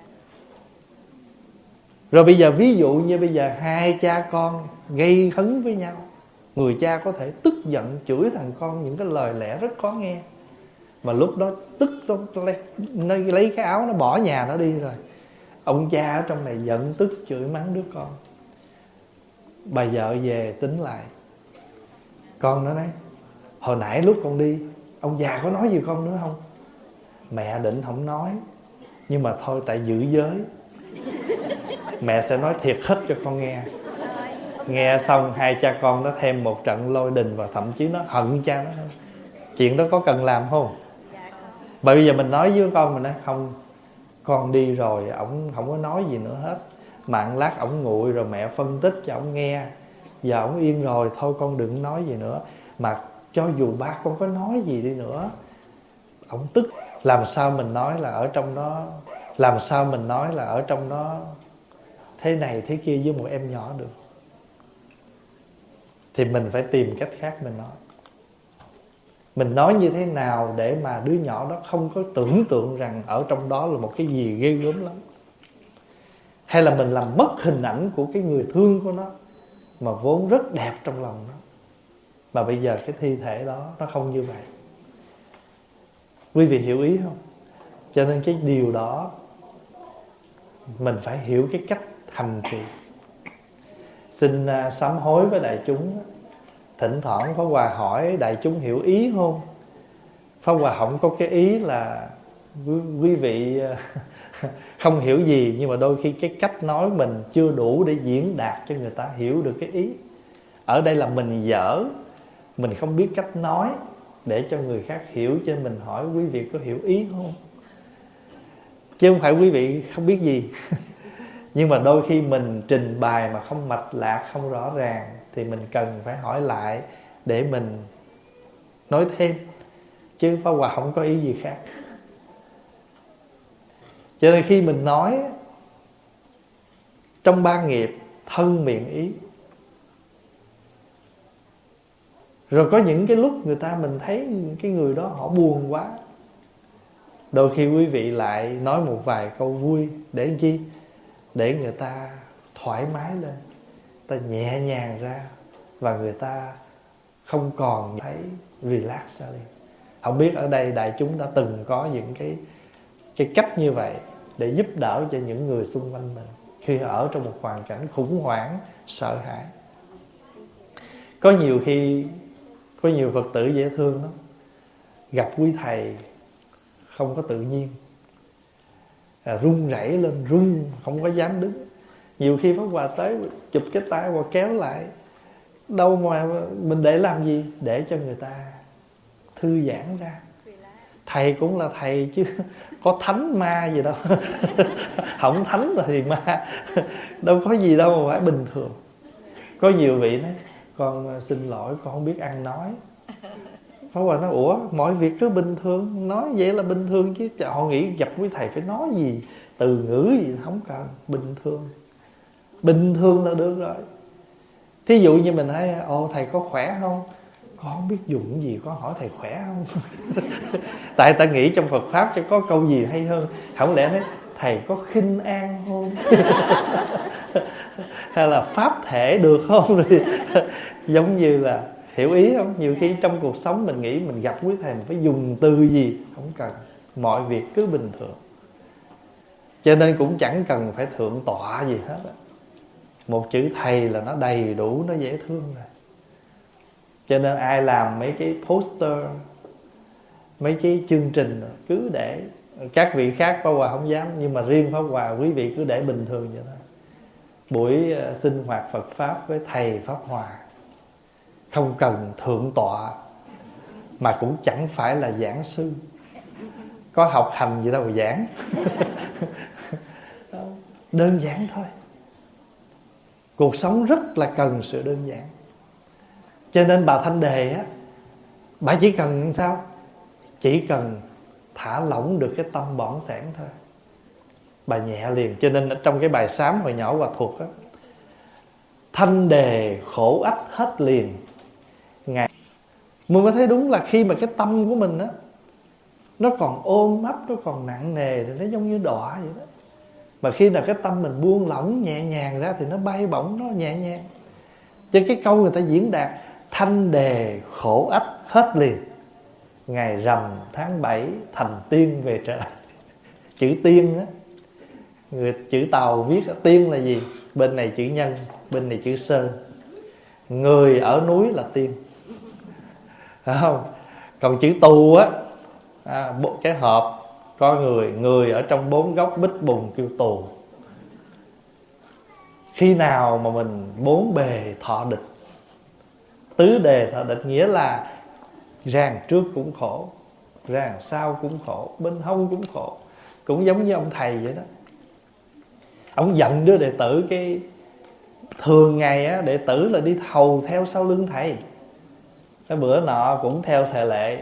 Rồi bây giờ ví dụ như bây giờ hai cha con gây hấn với nhau, người cha có thể tức giận chửi thằng con những cái lời lẽ rất khó nghe, mà lúc đó tức nó lấy cái áo nó bỏ nhà nó đi rồi. Ông cha ở trong này giận tức chửi mắng đứa con. Bà vợ về tính lại, con nó nói: hồi nãy lúc con đi, ông già có nói gì con nữa không? Mẹ định không nói, nhưng mà thôi tại giữ giới, mẹ sẽ nói thiệt hết cho con nghe. Nghe xong hai cha con nó thêm một trận lôi đình, và thậm chí nó hận cha nó hơn. Chuyện đó có cần làm không? Bởi bây giờ mình nói với con, mình nói không, con đi rồi, ổng không có nói gì nữa hết. Mạng lát ổng nguội rồi mẹ phân tích cho ổng nghe. Giờ ổng yên rồi, thôi con đừng nói gì nữa. Mà cho dù ba con có nói gì đi nữa, ổng tức. Làm sao mình nói là ở trong đó thế này thế kia với một em nhỏ được? Thì mình phải tìm cách khác mình nói. Mình nói như thế nào để mà đứa nhỏ đó không có tưởng tượng rằng ở trong đó là một cái gì ghê gớm lắm, hay là mình làm mất hình ảnh của cái người thương của nó mà vốn rất đẹp trong lòng nó, mà bây giờ cái thi thể đó nó không như vậy. Quý vị hiểu ý không? Cho nên cái điều đó mình phải hiểu cái cách hành trì. Xin sám hối với đại chúng. Thỉnh thoảng Pháp Hòa hỏi đại chúng hiểu ý không? Pháp Hòa không có cái ý là quý vị không hiểu gì, nhưng mà đôi khi cái cách nói mình chưa đủ để diễn đạt cho người ta hiểu được cái ý. Ở đây là mình dở, mình không biết cách nói để cho người khác hiểu, cho nên mình hỏi quý vị có hiểu ý không? Chứ không phải quý vị không biết gì. Nhưng mà đôi khi mình trình bày mà không mạch lạc, không rõ ràng, thì mình cần phải hỏi lại để mình nói thêm. Chứ Pháp Hòa không có ý gì khác. Cho nên khi mình nói, trong ba nghiệp thân miệng ý, rồi có những cái lúc mình thấy cái người đó họ buồn quá, đôi khi quý vị lại nói một vài câu vui. Để chi? Để người ta thoải mái lên, ta nhẹ nhàng ra, và người ta không còn thấy relax ra liền. Không biết ở đây đại chúng đã từng có những cái cách như vậy để giúp đỡ cho những người xung quanh mình khi ở trong một hoàn cảnh khủng hoảng, sợ hãi. Có nhiều khi có nhiều Phật tử dễ thương lắm, gặp quý thầy không có tự nhiên, run rẩy lên, run không có dám đứng. Nhiều khi Pháp Hòa tới chụp cái tay và kéo lại. Đâu mà mình để làm gì? Để cho người ta thư giãn ra. Thầy cũng là thầy chứ có thánh ma gì đâu. Không thánh là thì ma. Đâu có gì đâu mà phải bình thường. Có nhiều vị nói con xin lỗi, con không biết ăn nói. Pháp Hòa nói ủa mọi việc cứ bình thường, nói vậy là bình thường chứ. Họ nghĩ gặp quý thầy phải nói gì, từ ngữ gì không cần, bình thường. Bình thường là được rồi. Thí dụ như mình nói ồ thầy có khỏe không? Con không biết dùng gì, con hỏi thầy khỏe không? Tại ta nghĩ trong Phật Pháp cho có câu gì hay hơn. Không lẽ nói thầy có khinh an không? Hay là pháp thể được không? Rồi giống như là hiểu ý không? Nhiều khi trong cuộc sống mình nghĩ mình gặp quý thầy mình phải dùng từ gì. Không cần, mọi việc cứ bình thường. Cho nên cũng chẳng cần phải thượng tọa gì hết. Một chữ thầy là nó đầy đủ, nó dễ thương rồi. Cho nên ai làm mấy cái poster, mấy cái chương trình cứ để. Các vị khác Pháp Hòa không dám, nhưng mà riêng Pháp Hòa quý vị cứ để bình thường vậy thôi. Buổi sinh hoạt Phật Pháp với thầy Pháp Hòa, không cần thượng tọa, mà cũng chẳng phải là giảng sư, có học hành gì đâu mà giảng. Đơn giản thôi. Cuộc sống rất là cần sự đơn giản. Cho nên bà Thanh Đề á, bà chỉ cần sao? Chỉ cần thả lỏng được cái tâm bỏng sẻn thôi, bà nhẹ liền. Cho nên ở trong cái bài sám hồi nhỏ Hòa thuộc á, Thanh Đề khổ ách hết liền ngày. Mình mới thấy đúng là khi mà cái tâm của mình á, nó còn ôm ấp, nó còn nặng nề thì nó giống như đọa vậy đó. Mà khi nào cái tâm mình buông lỏng nhẹ nhàng ra thì nó bay bổng, nó nhẹ nhàng. Cho cái câu người ta diễn đạt Thanh Đề khổ ách hết liền ngày rằm tháng 7 thành tiên về trời. Chữ tiên á, người chữ Tàu viết tiên là gì? Bên này chữ nhân, bên này chữ sơn. Người ở núi là tiên, phải không? Còn chữ tù á, cái hộp có người ở trong 4 góc bích bùng kêu tù. Khi nào mà mình 4 bề thọ địch, tứ đề thọ địch, nghĩa là ràng trước cũng khổ, ràng sau cũng khổ, bên hông cũng khổ. Cũng giống như ông thầy vậy đó. Ông giận đứa đệ tử, cái thường ngày á, đệ tử là đi hầu theo sau lưng thầy. Cái bữa nọ cũng theo thể lệ,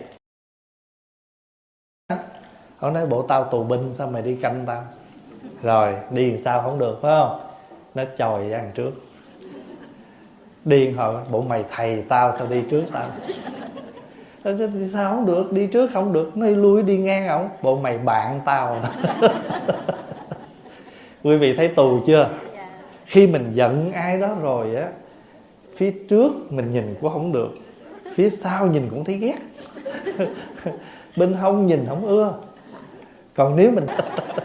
ông nói bộ tao tù binh sao mày đi canh tao? Rồi đi làm sao không được phải không? Nó chòi ra đằng trước. Điên hỏi bộ mày thầy tao sao đi trước tao? Thì sao không được, đi trước không được, nó lui đi ngang ổng. Bộ mày bạn tao. Quý vị thấy tù chưa? Khi mình giận ai đó rồi á, phía trước mình nhìn cũng không được, phía sau nhìn cũng thấy ghét, bên hông nhìn không ưa. Còn nếu mình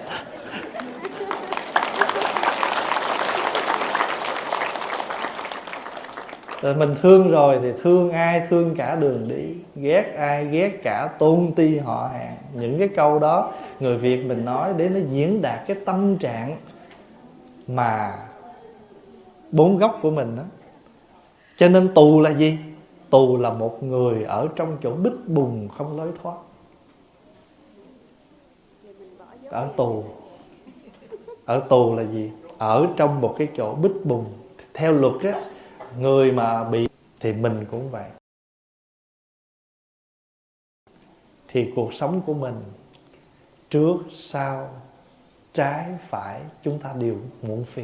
rồi mình thương rồi thì thương ai thương cả đường đi, ghét ai ghét cả tôn ti họ hàng. Những cái câu đó người Việt mình nói để nó diễn đạt cái tâm trạng mà 4 góc của mình đó. Cho nên tù là gì? Tù là một người ở trong chỗ bích bùng không lối thoát. Ở tù, ở tù là gì? Ở trong một cái chỗ bích bùng. Theo luật á, người mà bị thì mình cũng vậy. Thì cuộc sống của mình trước, sau, trái, phải, chúng ta đều muộn phiền.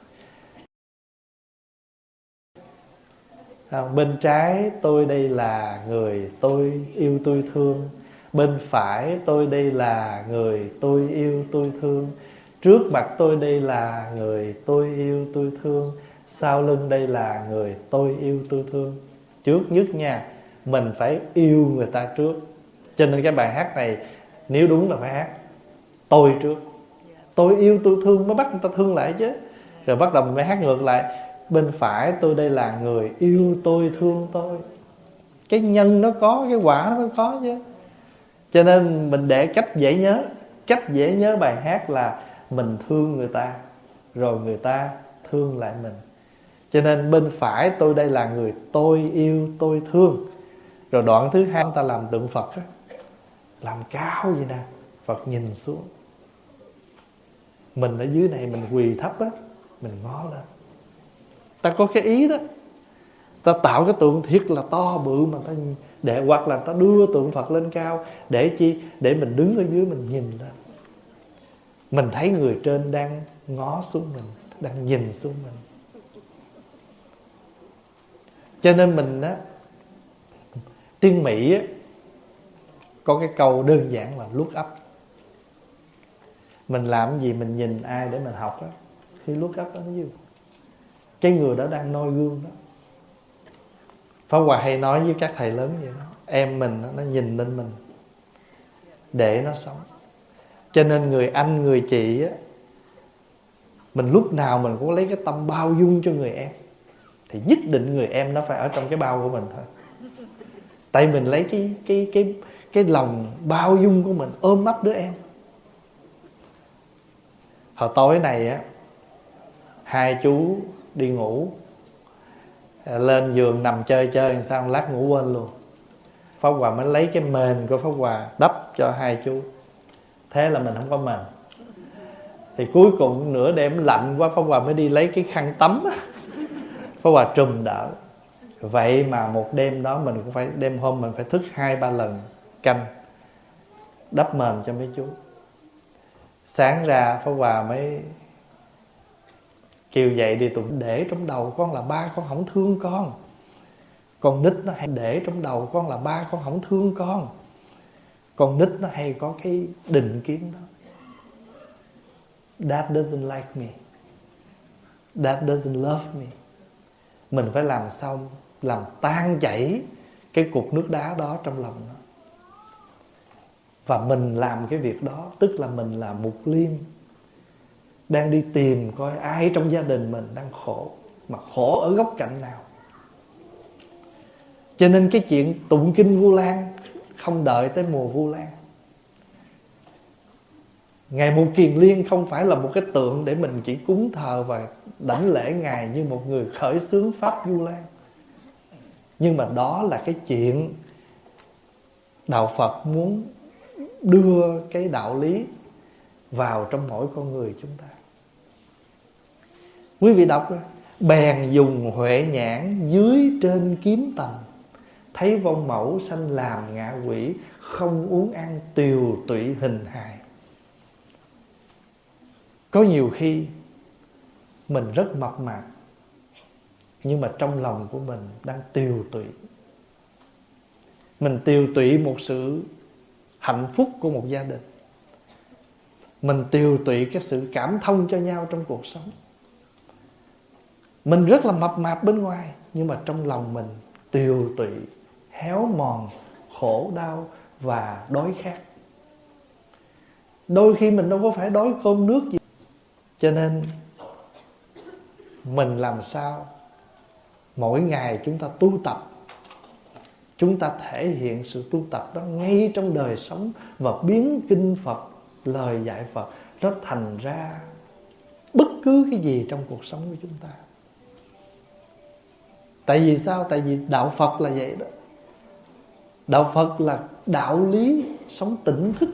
Bên trái tôi đây là người tôi yêu tôi thương, bên phải tôi đây là người tôi yêu tôi thương, trước mặt tôi đây là người tôi yêu tôi thương, sau lưng đây là người tôi yêu tôi thương. Trước nhất nha, mình phải yêu người ta trước, Cho nên cái bài hát này nếu đúng là phải hát tôi trước. Tôi yêu tôi thương mới bắt người ta thương lại chứ. Rồi bắt đầu mình mới hát ngược lại, bên phải tôi đây là người yêu tôi thương tôi. Cái nhân nó có, cái quả nó có chứ. Cho nên mình để cách dễ nhớ. Cách dễ nhớ bài hát là mình thương người ta, rồi người ta thương lại mình. Cho nên bên phải tôi đây là người tôi yêu tôi thương. Rồi đoạn thứ hai ta làm tượng Phật á, làm cao vậy nè, Phật nhìn xuống. Mình ở dưới này mình quỳ thấp á, mình ngó lên. Ta có cái ý đó, ta tạo cái tượng thiệt là to bự mà ta để, hoặc là ta đưa tượng Phật lên cao. Để chi? Để mình đứng ở dưới mình nhìn lên. Mình thấy người trên đang ngó xuống mình, đang nhìn xuống mình. Cho nên mình á, tiếng Mỹ á, có cái câu đơn giản là look up. Mình làm cái gì mình nhìn ai để mình học á, khi look up đó như cái người đó đang noi gương đó. Pháp Hòa hay nói với các thầy lớn vậy đó, em mình nó nhìn lên mình để nó sống. Cho nên người anh người chị á, mình lúc nào mình cũng lấy cái tâm bao dung cho người em, thì nhất định người em nó phải ở trong cái bao của mình thôi. Tại mình lấy cái lòng bao dung của mình ôm ấp đứa em. Hồi tối này á, hai chú đi ngủ, lên giường nằm chơi làm sao lát ngủ quên luôn. Pháp Hòa mới lấy cái mền của Pháp Hòa đắp cho hai chú. Thế là mình không có mền. Thì cuối cùng nửa đêm lạnh quá, Pháp Hòa mới đi lấy cái khăn tắm Pháp Hòa trùm đỡ. Vậy mà một đêm đó mình cũng phải, đêm hôm mình phải thức 2-3 lần canh đắp mền cho mấy chú. Sáng ra Pháp Hòa mới kêu dậy đi, tụi để trong đầu con là ba con không thương con. Con nít nó hay để trong đầu con là ba con không thương con. Con nít nó hay có cái định kiến đó. Dad doesn't like me, Dad doesn't love me. Mình phải làm sao làm tan chảy cái cục nước đá đó trong lòng nó. Và mình làm cái việc đó, tức là mình là Mục Liên, đang đi tìm coi ai trong gia đình mình đang khổ, mà khổ ở góc cạnh nào. Cho nên cái chuyện tụng kinh Vu Lan không đợi tới mùa Vu Lan. Ngài Mục Kiền Liên không phải là một cái tượng để mình chỉ cúng thờ và đảnh lễ Ngài như một người khởi xướng pháp Vu Lan. Nhưng mà đó là cái chuyện Đạo Phật muốn đưa cái đạo lý vào trong mỗi con người chúng ta. Quý vị đọc bèn dùng huệ nhãn dưới trên kiếm tầm, thấy vong mẫu sanh làm ngạ quỷ, không uống ăn tiều tụy hình hài. Có nhiều khi mình rất mập mạp, nhưng mà trong lòng của mình đang tiều tụy. Mình tiều tụy một sự hạnh phúc của một gia đình. Mình tiều tụy cái sự cảm thông cho nhau trong cuộc sống. Mình rất là mập mạp bên ngoài, nhưng mà trong lòng mình tiều tụy, héo mòn, khổ đau và đói khát. Đôi khi mình đâu có phải đói cơm nước gì. Cho nên mình làm sao mỗi ngày chúng ta tu tập, chúng ta thể hiện sự tu tập đó ngay trong đời sống, và biến kinh Phật, lời dạy Phật nó thành ra bất cứ cái gì trong cuộc sống của chúng ta. Tại vì sao? Tại vì đạo Phật là vậy đó. Đạo Phật là đạo lý sống tỉnh thức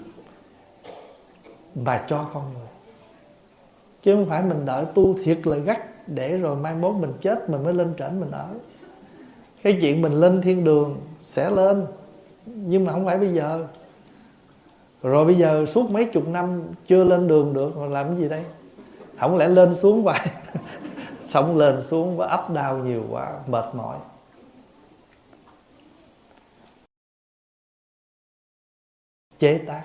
mà cho con người, chứ không phải mình đợi tu thiệt là gắt để rồi mai mốt mình chết mình mới lên trển mình ở. Cái chuyện mình lên thiên đường sẽ lên, nhưng mà không phải bây giờ. Rồi bây giờ suốt mấy chục năm chưa lên đường được, rồi làm cái gì đây? Không lẽ lên xuống hoài sống lên xuống và ấp đau nhiều quá, mệt mỏi. Chế tác.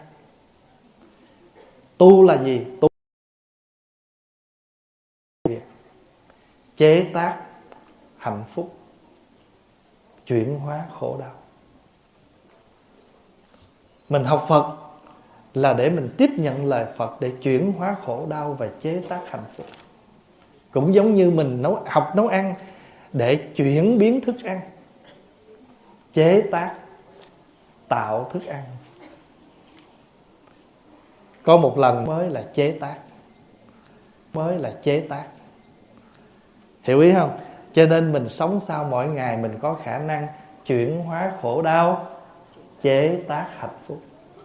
Tu là gì? Tu chế tác hạnh phúc, chuyển hóa khổ đau. Mình học Phật là để mình tiếp nhận lời Phật, để chuyển hóa khổ đau và chế tác hạnh phúc. Cũng giống như mình học nấu ăn để chuyển biến thức ăn, chế tác, tạo thức ăn. Có một lần mới là chế tác, mới là chế tác. Hiểu ý không? Cho nên mình sống sao mỗi ngày mình có khả năng chuyển hóa khổ đau, chế tác hạnh phúc.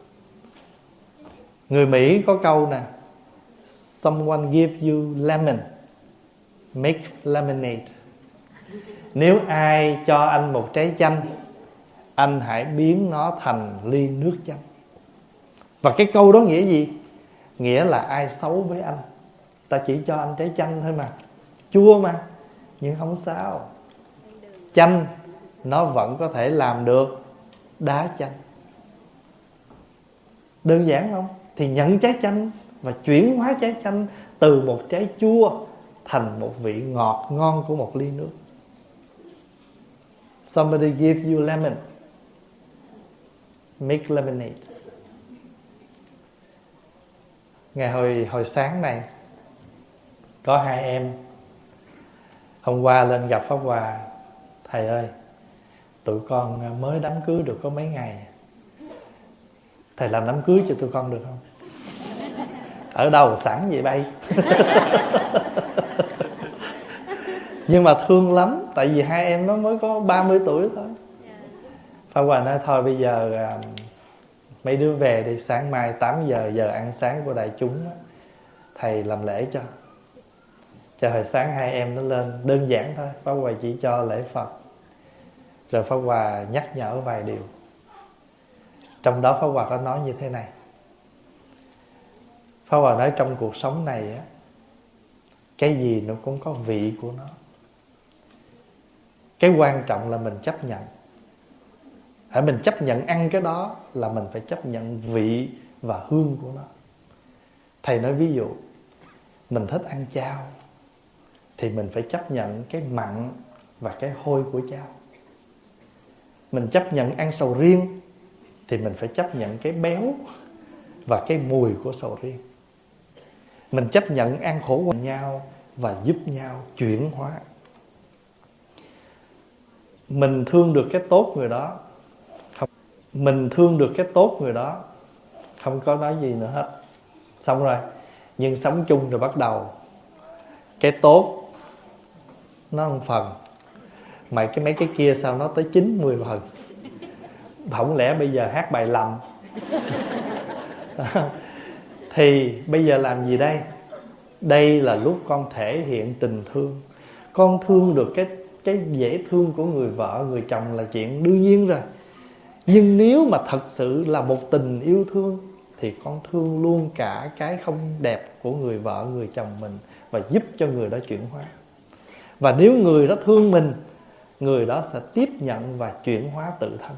Người Mỹ có câu nè: Someone give you lemon, make lemonade. Nếu ai cho anh một trái chanh, anh hãy biến nó thành ly nước chanh. Và cái câu đó nghĩa gì? Nghĩa là ai xấu với anh, ta chỉ cho anh trái chanh thôi mà, chua mà, nhưng không sao. Chanh nó vẫn có thể làm được đá chanh. Đơn giản không? Thì nhận trái chanh và chuyển hóa trái chanh từ một trái chua thành một vị ngọt ngon của một ly nước. Somebody give you lemon, make lemonade. Ngày hồi sáng này có hai em hôm qua lên gặp Pháp Hòa: thầy ơi, tụi con mới đám cưới được có mấy ngày, thầy làm đám cưới cho tụi con được không? Ở đâu sẵn vậy bay? Nhưng mà thương lắm, tại vì hai em nó mới có 30 tuổi thôi. Pháp Hòa nói thôi bây giờ mấy đứa về đi, sáng mai 8 giờ, giờ ăn sáng của đại chúng, thầy làm lễ cho. Hồi sáng hai em nó lên, đơn giản thôi, Pháp Hòa chỉ cho lễ Phật. Rồi Pháp Hòa nhắc nhở vài điều. Trong đó Pháp Hòa có nói như thế này: Pháp Hòa nói trong cuộc sống này á, cái gì nó cũng có vị của nó. Cái quan trọng là mình chấp nhận. Hãy mình chấp nhận ăn cái đó là mình phải chấp nhận vị và hương của nó. Thầy nói ví dụ, mình thích ăn chao thì mình phải chấp nhận cái mặn và cái hôi của chao. Mình chấp nhận ăn sầu riêng thì mình phải chấp nhận cái béo và cái mùi của sầu riêng. Mình chấp nhận ăn khổ qua nhau và giúp nhau chuyển hóa. Mình thương được cái tốt người đó, mình thương được cái tốt người đó, không có nói gì nữa hết. Xong rồi. Nhưng sống chung rồi bắt đầu cái tốt nó một phần, mà mấy cái kia sao nó tới 90 phần. Không lẽ bây giờ hát bài lầm? Thì bây giờ làm gì đây? Đây là lúc con thể hiện tình thương. Con thương được cái dễ thương của người vợ, người chồng là chuyện đương nhiên rồi. Nhưng nếu mà thật sự là một tình yêu thương thì con thương luôn cả cái không đẹp của người vợ, người chồng mình, và giúp cho người đó chuyển hóa. Và nếu người đó thương mình, người đó sẽ tiếp nhận và chuyển hóa tự thân.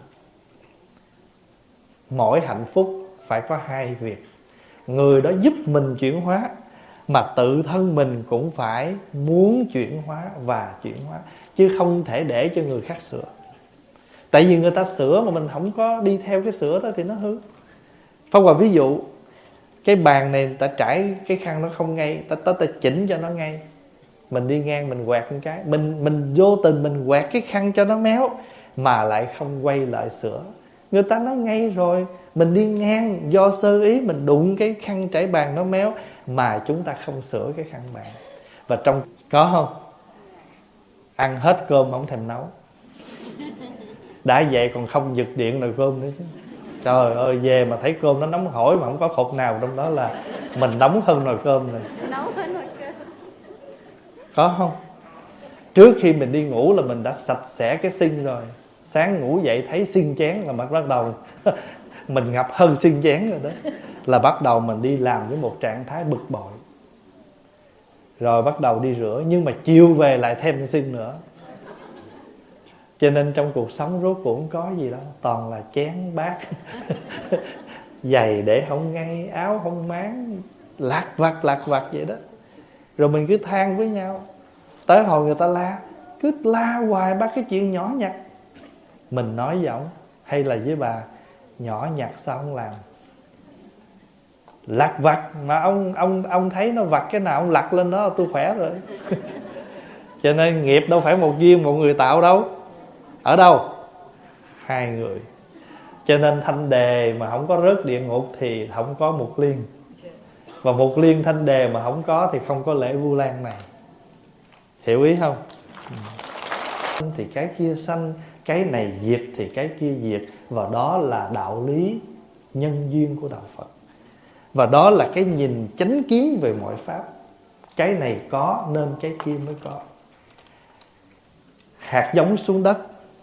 Mỗi hạnh phúc phải có hai việc: người đó giúp mình chuyển hóa, mà tự thân mình cũng phải muốn chuyển hóa và chuyển hóa, chứ không thể để cho người khác sửa. Tại vì người ta sửa mà mình không có đi theo cái sửa đó thì nó hư. Pháp Hòa ví dụ, cái bàn này ta trải cái khăn nó không ngay, ta chỉnh cho nó ngay. Mình đi ngang mình quẹt một cái, mình vô tình mình quẹt cái khăn cho nó méo mà lại không quay lại sửa. Người ta nói ngay rồi, mình đi ngang do sơ ý mình đụng cái khăn trải bàn nó méo mà chúng ta không sửa cái khăn bàn. Và trong có không? Ăn hết cơm không thèm nấu. Đã vậy còn không giật điện nồi cơm nữa chứ. Trời ơi, về mà thấy cơm nó nóng hổi mà không có khột nào trong đó là mình nóng hơn nồi cơm rồi. Có không? Trước khi mình đi ngủ là mình đã sạch sẽ cái sink rồi. Sáng ngủ dậy thấy sink chén là bắt đầu mình ngập hơn sink chén rồi đó. Là bắt đầu mình đi làm với một trạng thái bực bội. Rồi bắt đầu đi rửa, nhưng mà chiều về lại thêm sink nữa. Cho nên trong cuộc sống rốt cuộc không có gì đâu, toàn là chén bát. Giày để không ngay, áo không máng, lặt vặt vậy đó. Rồi mình cứ than với nhau. Tới hồi người ta la, cứ la hoài ba cái chuyện nhỏ nhặt. Mình nói với ổng hay là với bà: nhỏ nhặt sao không làm? Lặt vặt mà ông thấy nó vặt cái nào ông lặt lên đó tôi khỏe rồi. Cho nên nghiệp đâu phải một duyên một người tạo đâu. Ở đâu? Hai người. Cho nên Thanh Đề mà không có rớt địa ngục thì không có Mục Liên. Và Mục Liên Thanh Đề mà không có thì không có lễ Vu Lan này. Hiểu ý không? Thì cái kia sanh, cái này diệt thì cái kia diệt. Và đó là đạo lý nhân duyên của đạo Phật. Và đó là cái nhìn chánh kiến về mọi pháp. Cái này có nên cái kia mới có. Hạt giống xuống đất,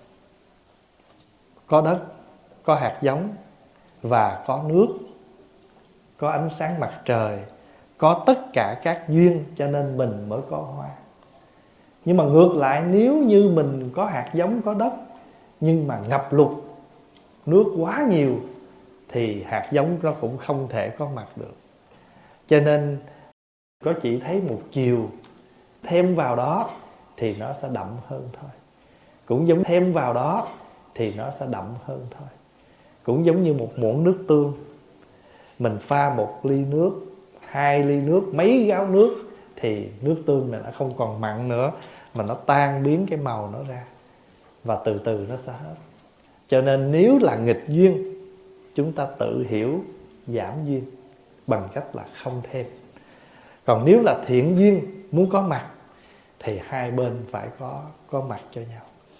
có đất, có hạt giống và có nước, có ánh sáng mặt trời, có tất cả các duyên, cho nên mình mới có hoa. Nhưng mà ngược lại, nếu như mình có hạt giống, có đất, nhưng mà ngập lụt, nước quá nhiều, thì hạt giống nó cũng không thể có mặt được. Cho nên có chỉ thấy một chiều, thêm vào đó thì nó sẽ đậm hơn thôi. Cũng giống thêm vào đó thì nó sẽ đậm hơn thôi. Cũng giống như một muỗng nước tương. Mình pha một ly nước, 2 ly nước, mấy gáo nước, thì nước tương này nó không còn mặn nữa, mà nó tan biến cái màu nó ra. Và từ từ nó sẽ hết. Cho nên nếu là nghịch duyên, chúng ta tự hiểu giảm duyên bằng cách là không thêm. Còn nếu là thiện duyên muốn có mặt thì hai bên phải có mặt cho nhau.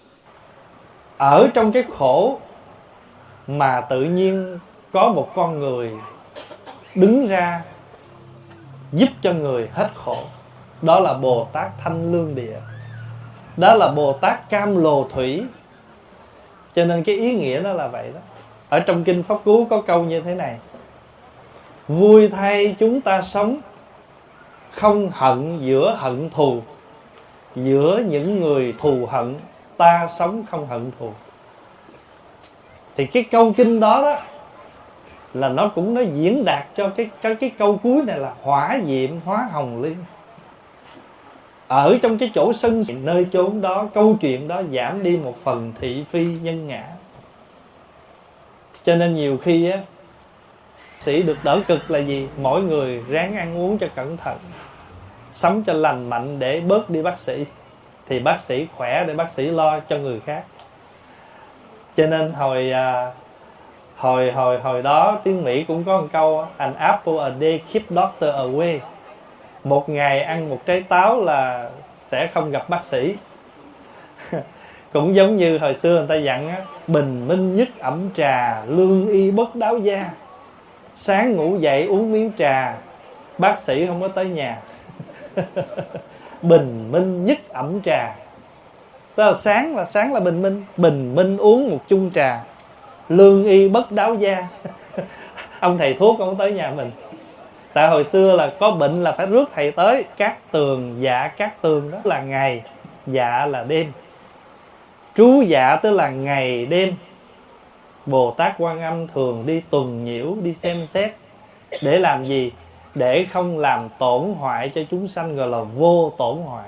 Ở trong cái khổ mà tự nhiên có một con người đứng ra giúp cho người hết khổ. Đó là Bồ Tát Thanh Lương Địa. Đó là Bồ Tát Cam Lồ Thủy. Cho nên cái ý nghĩa nó là vậy đó. Ở trong Kinh Pháp Cú có câu như thế này: vui thay chúng ta sống không hận giữa hận thù, giữa những người thù hận ta sống không hận thù. Thì cái câu kinh đó đó là nó cũng nó diễn đạt cho cái câu cuối này là hỏa diệm hóa hồng liên. Ở trong cái chỗ sân nơi chốn đó, câu chuyện đó giảm đi một phần thị phi nhân ngã. Cho nên nhiều khi á, sĩ được đỡ cực là gì? Mỗi người ráng ăn uống cho cẩn thận, sống cho lành mạnh để bớt đi bác sĩ, thì bác sĩ khỏe để bác sĩ lo cho người khác. Cho nên hồi đó tiếng Mỹ cũng có một câu: an apple a day keep doctor away. Một ngày ăn một trái táo là sẽ không gặp bác sĩ. Cũng giống như hồi xưa người ta dặn á: bình minh nhất ẩm trà, lương y bất đáo gia. Sáng ngủ dậy uống miếng trà, bác sĩ không có tới nhà. Bình minh nhất ẩm trà, tức là sáng là bình minh. Bình minh uống một chung trà, lương y bất đáo gia. Ông thầy thuốc không tới nhà mình. Tại hồi xưa là có bệnh là phải rước thầy tới. Cát tường, dạ cát tường đó là ngày, dạ là đêm. Trú dạ tức là ngày đêm. Bồ Tát Quan Âm thường đi tuần nhiễu, đi xem xét. Để làm gì? Để không làm tổn hoại cho chúng sanh, gọi là vô tổn hoại.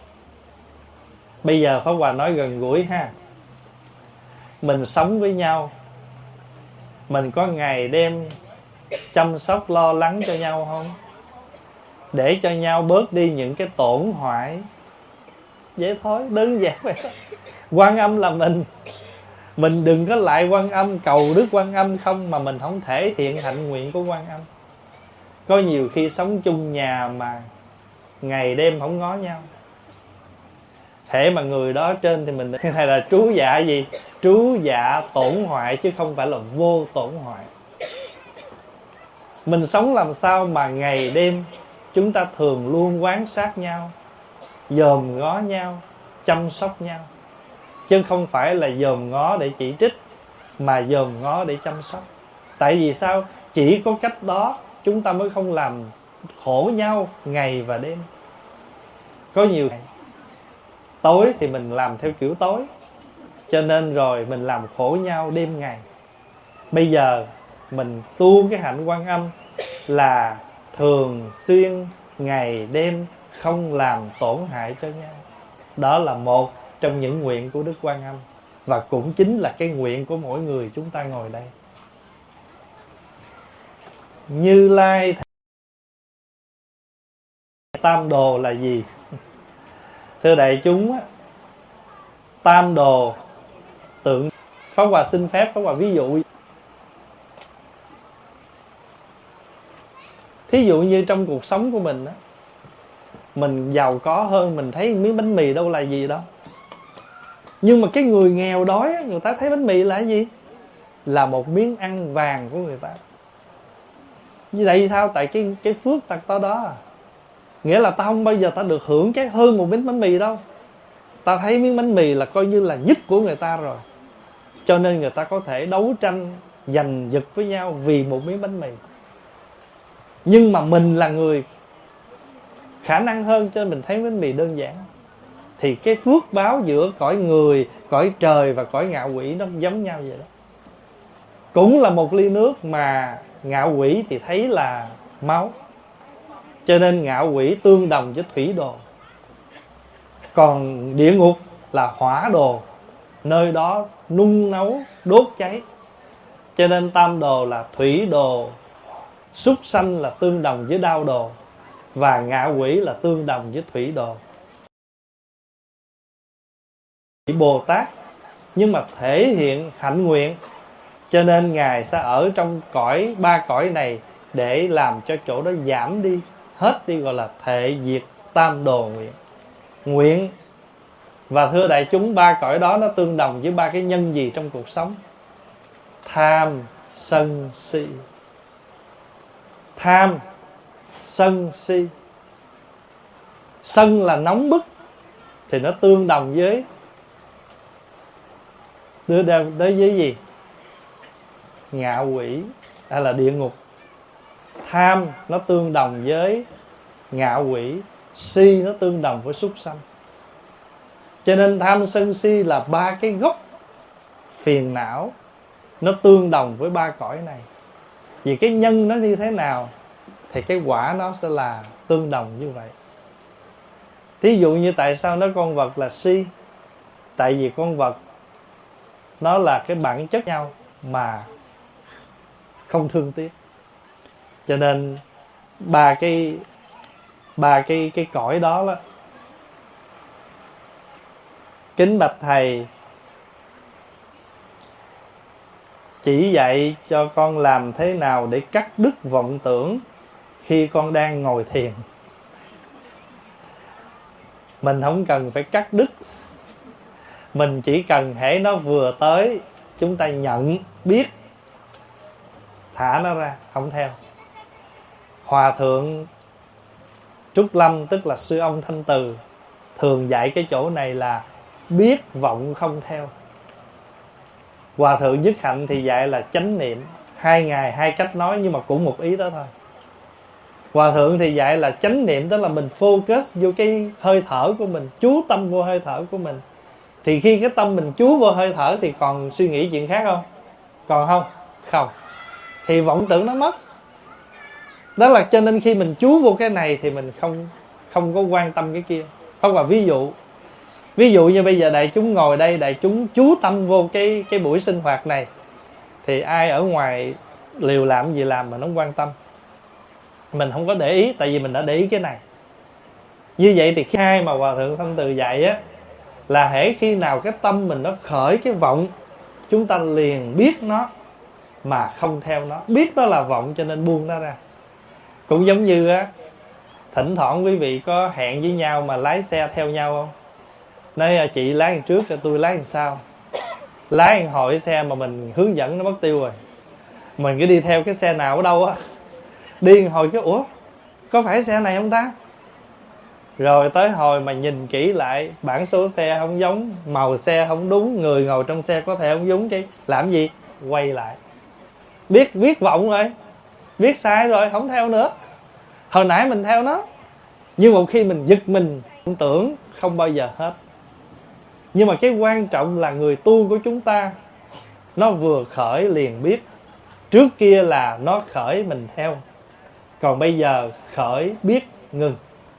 Bây giờ Pháp Hòa nói gần gũi ha. Mình sống với nhau, mình có ngày đêm chăm sóc lo lắng cho nhau không? Để cho nhau bớt đi những cái tổn hoại. Vậy thôi, đơn giản vậy. Quan Âm là mình đừng có lại Quan Âm, cầu Đức Quan Âm không mà mình không thể hiện hạnh nguyện của Quan Âm. Có nhiều khi sống chung nhà mà ngày đêm không ngó nhau. Thể mà người đó trên thì mình hay là trú dạ gì? Trú dạ tổn hoại chứ không phải là vô tổn hoại. Mình sống làm sao mà ngày đêm chúng ta thường luôn quan sát nhau, dòm ngó nhau, chăm sóc nhau. Chứ không phải là dòm ngó để chỉ trích, mà dòm ngó để chăm sóc. Tại vì sao? Chỉ có cách đó chúng ta mới không làm khổ nhau ngày và đêm. Có nhiều ngày tối thì mình làm theo kiểu tối, cho nên rồi mình làm khổ nhau đêm ngày. Bây giờ mình tu cái hạnh Quan Âm là thường xuyên ngày đêm không làm tổn hại cho nhau. Đó là một trong những nguyện của Đức Quan Âm, và cũng chính là cái nguyện của mỗi người chúng ta ngồi đây. Như Lai tam đồ là gì? Thưa đại chúng, tam đồ tượng Pháp Hòa xin phép Pháp Hòa ví dụ. Thí dụ như trong cuộc sống của mình á, mình giàu có hơn, mình thấy miếng bánh mì đâu là gì đâu. Nhưng mà cái người nghèo đói, người ta thấy bánh mì là cái gì? Là một miếng ăn vàng của người ta. Như vậy sao? Tại cái phước ta có đó à. Nghĩa là ta không bao giờ ta được hưởng cái hơn một miếng bánh mì đâu. Ta thấy miếng bánh mì là coi như là nhất của người ta rồi. Cho nên người ta có thể đấu tranh giành giật với nhau vì một miếng bánh mì. Nhưng mà mình là người khả năng hơn, cho nên mình thấy bánh mì đơn giản. Thì cái phước báo giữa cõi người, cõi trời và cõi ngạ quỷ nó giống nhau vậy đó. Cũng là một ly nước mà ngạ quỷ thì thấy là máu, cho nên ngạ quỷ tương đồng với thủy đồ. Còn địa ngục là hỏa đồ, nơi đó nung nấu đốt cháy. Cho nên tam đồ là thủy đồ, súc sanh là tương đồng với đao đồ, và ngạ quỷ là tương đồng với thủy đồ. Bồ Tát nhưng mà thể hiện hạnh nguyện, cho nên Ngài sẽ ở trong cõi, ba cõi này để làm cho chỗ đó giảm đi, hết đi, gọi là thệ diệt tam đồ nguyện. Nguyện. Và thưa đại chúng, ba cõi đó nó tương đồng với ba cái nhân gì trong cuộc sống? Tham, sân, si. Tham, sân, si. Sân là nóng bức, thì nó tương đồng với đối với gì? Ngạ quỷ hay là địa ngục. Tham nó tương đồng với ngạ quỷ, si nó tương đồng với súc sanh. Cho nên tham sân si là ba cái gốc phiền não, nó tương đồng với ba cõi này. Vì cái nhân nó như thế nào thì cái quả nó sẽ là tương đồng như vậy. Thí dụ như tại sao nói con vật là si? Tại vì con vật nó là cái bản chất nhau mà không thương tiếc. Cho nên ba cái cõi đó đó. Kính bạch thầy, chỉ dạy cho con làm thế nào để cắt đứt vọng tưởng khi con đang ngồi thiền. Mình không cần phải cắt đứt, mình chỉ cần hễ nó vừa tới, chúng ta nhận biết, thả nó ra, không theo. Hòa thượng Trúc Lâm, tức là sư ông Thanh Từ, thường dạy cái chỗ này là biết vọng không theo. Hòa thượng Nhất Hạnh thì dạy là chánh niệm. Hai ngài hai cách nói nhưng mà cũng một ý đó thôi. Hòa thượng thì dạy là chánh niệm, tức là mình focus vô cái hơi thở của mình, chú tâm vô hơi thở của mình. Thì khi cái tâm mình chú vô hơi thở thì còn suy nghĩ chuyện khác không? Còn không? Không. Thì vọng tưởng nó mất. Đó là cho nên khi mình chú vô cái này thì mình không có quan tâm cái kia. Không, là ví dụ như bây giờ đại chúng ngồi đây, đại chúng chú tâm vô cái buổi sinh hoạt này, thì ai ở ngoài liều làm gì làm mà nó không quan tâm. Mình không có để ý, tại vì mình đã để ý cái này. Như vậy thì hai mà Hòa thượng Thanh Từ dạy á, là hễ khi nào cái tâm mình nó khởi cái vọng, chúng ta liền biết nó mà không theo nó. Biết nó là vọng cho nên buông nó ra. Cũng giống như á, thỉnh thoảng quý vị có hẹn với nhau mà lái xe theo nhau không? Nói chị lái đằng trước, tôi lái đằng sau. Lái đằng hồi xe mà mình hướng dẫn nó mất tiêu rồi. Mình cứ đi theo cái xe nào ở đâu á, đi hồi cái ủa có phải xe này không ta? Rồi tới hồi mà nhìn kỹ lại, bản số xe không giống, màu xe không đúng, người ngồi trong xe có thể không đúng, cái làm gì? Quay lại. Biết vọng rồi, biết sai rồi, không theo nữa. Hồi nãy mình theo nó, nhưng một khi mình giật mình tưởng không bao giờ hết. Nhưng mà cái quan trọng là người tu của chúng ta, nó vừa khởi liền biết. Trước kia là nó khởi mình theo, còn bây giờ khởi biết ngừng.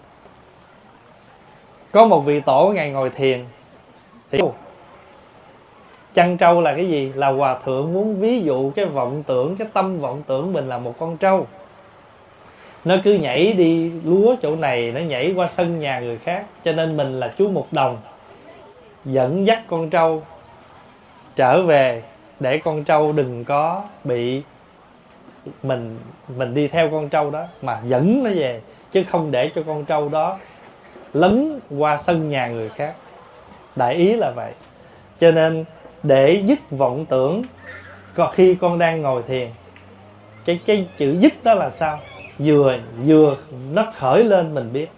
Có một vị tổ ngày ngồi thiền thì chăn trâu là cái gì? Là Hòa thượng muốn ví dụ cái vọng tưởng, cái tâm vọng tưởng mình là một con trâu. Nó cứ nhảy đi lúa chỗ này, nó nhảy qua sân nhà người khác. Cho nên mình là chú Mục Đồng dẫn dắt con trâu trở về, để con trâu đừng có bị mình đi theo con trâu đó, mà dẫn nó về, chứ không để cho con trâu đó lấn qua sân nhà người khác. Đại ý là vậy. Cho nên để dứt vọng tưởng, khi con đang ngồi thiền, cái chữ dứt đó là sao? Vừa nó khởi lên mình biết.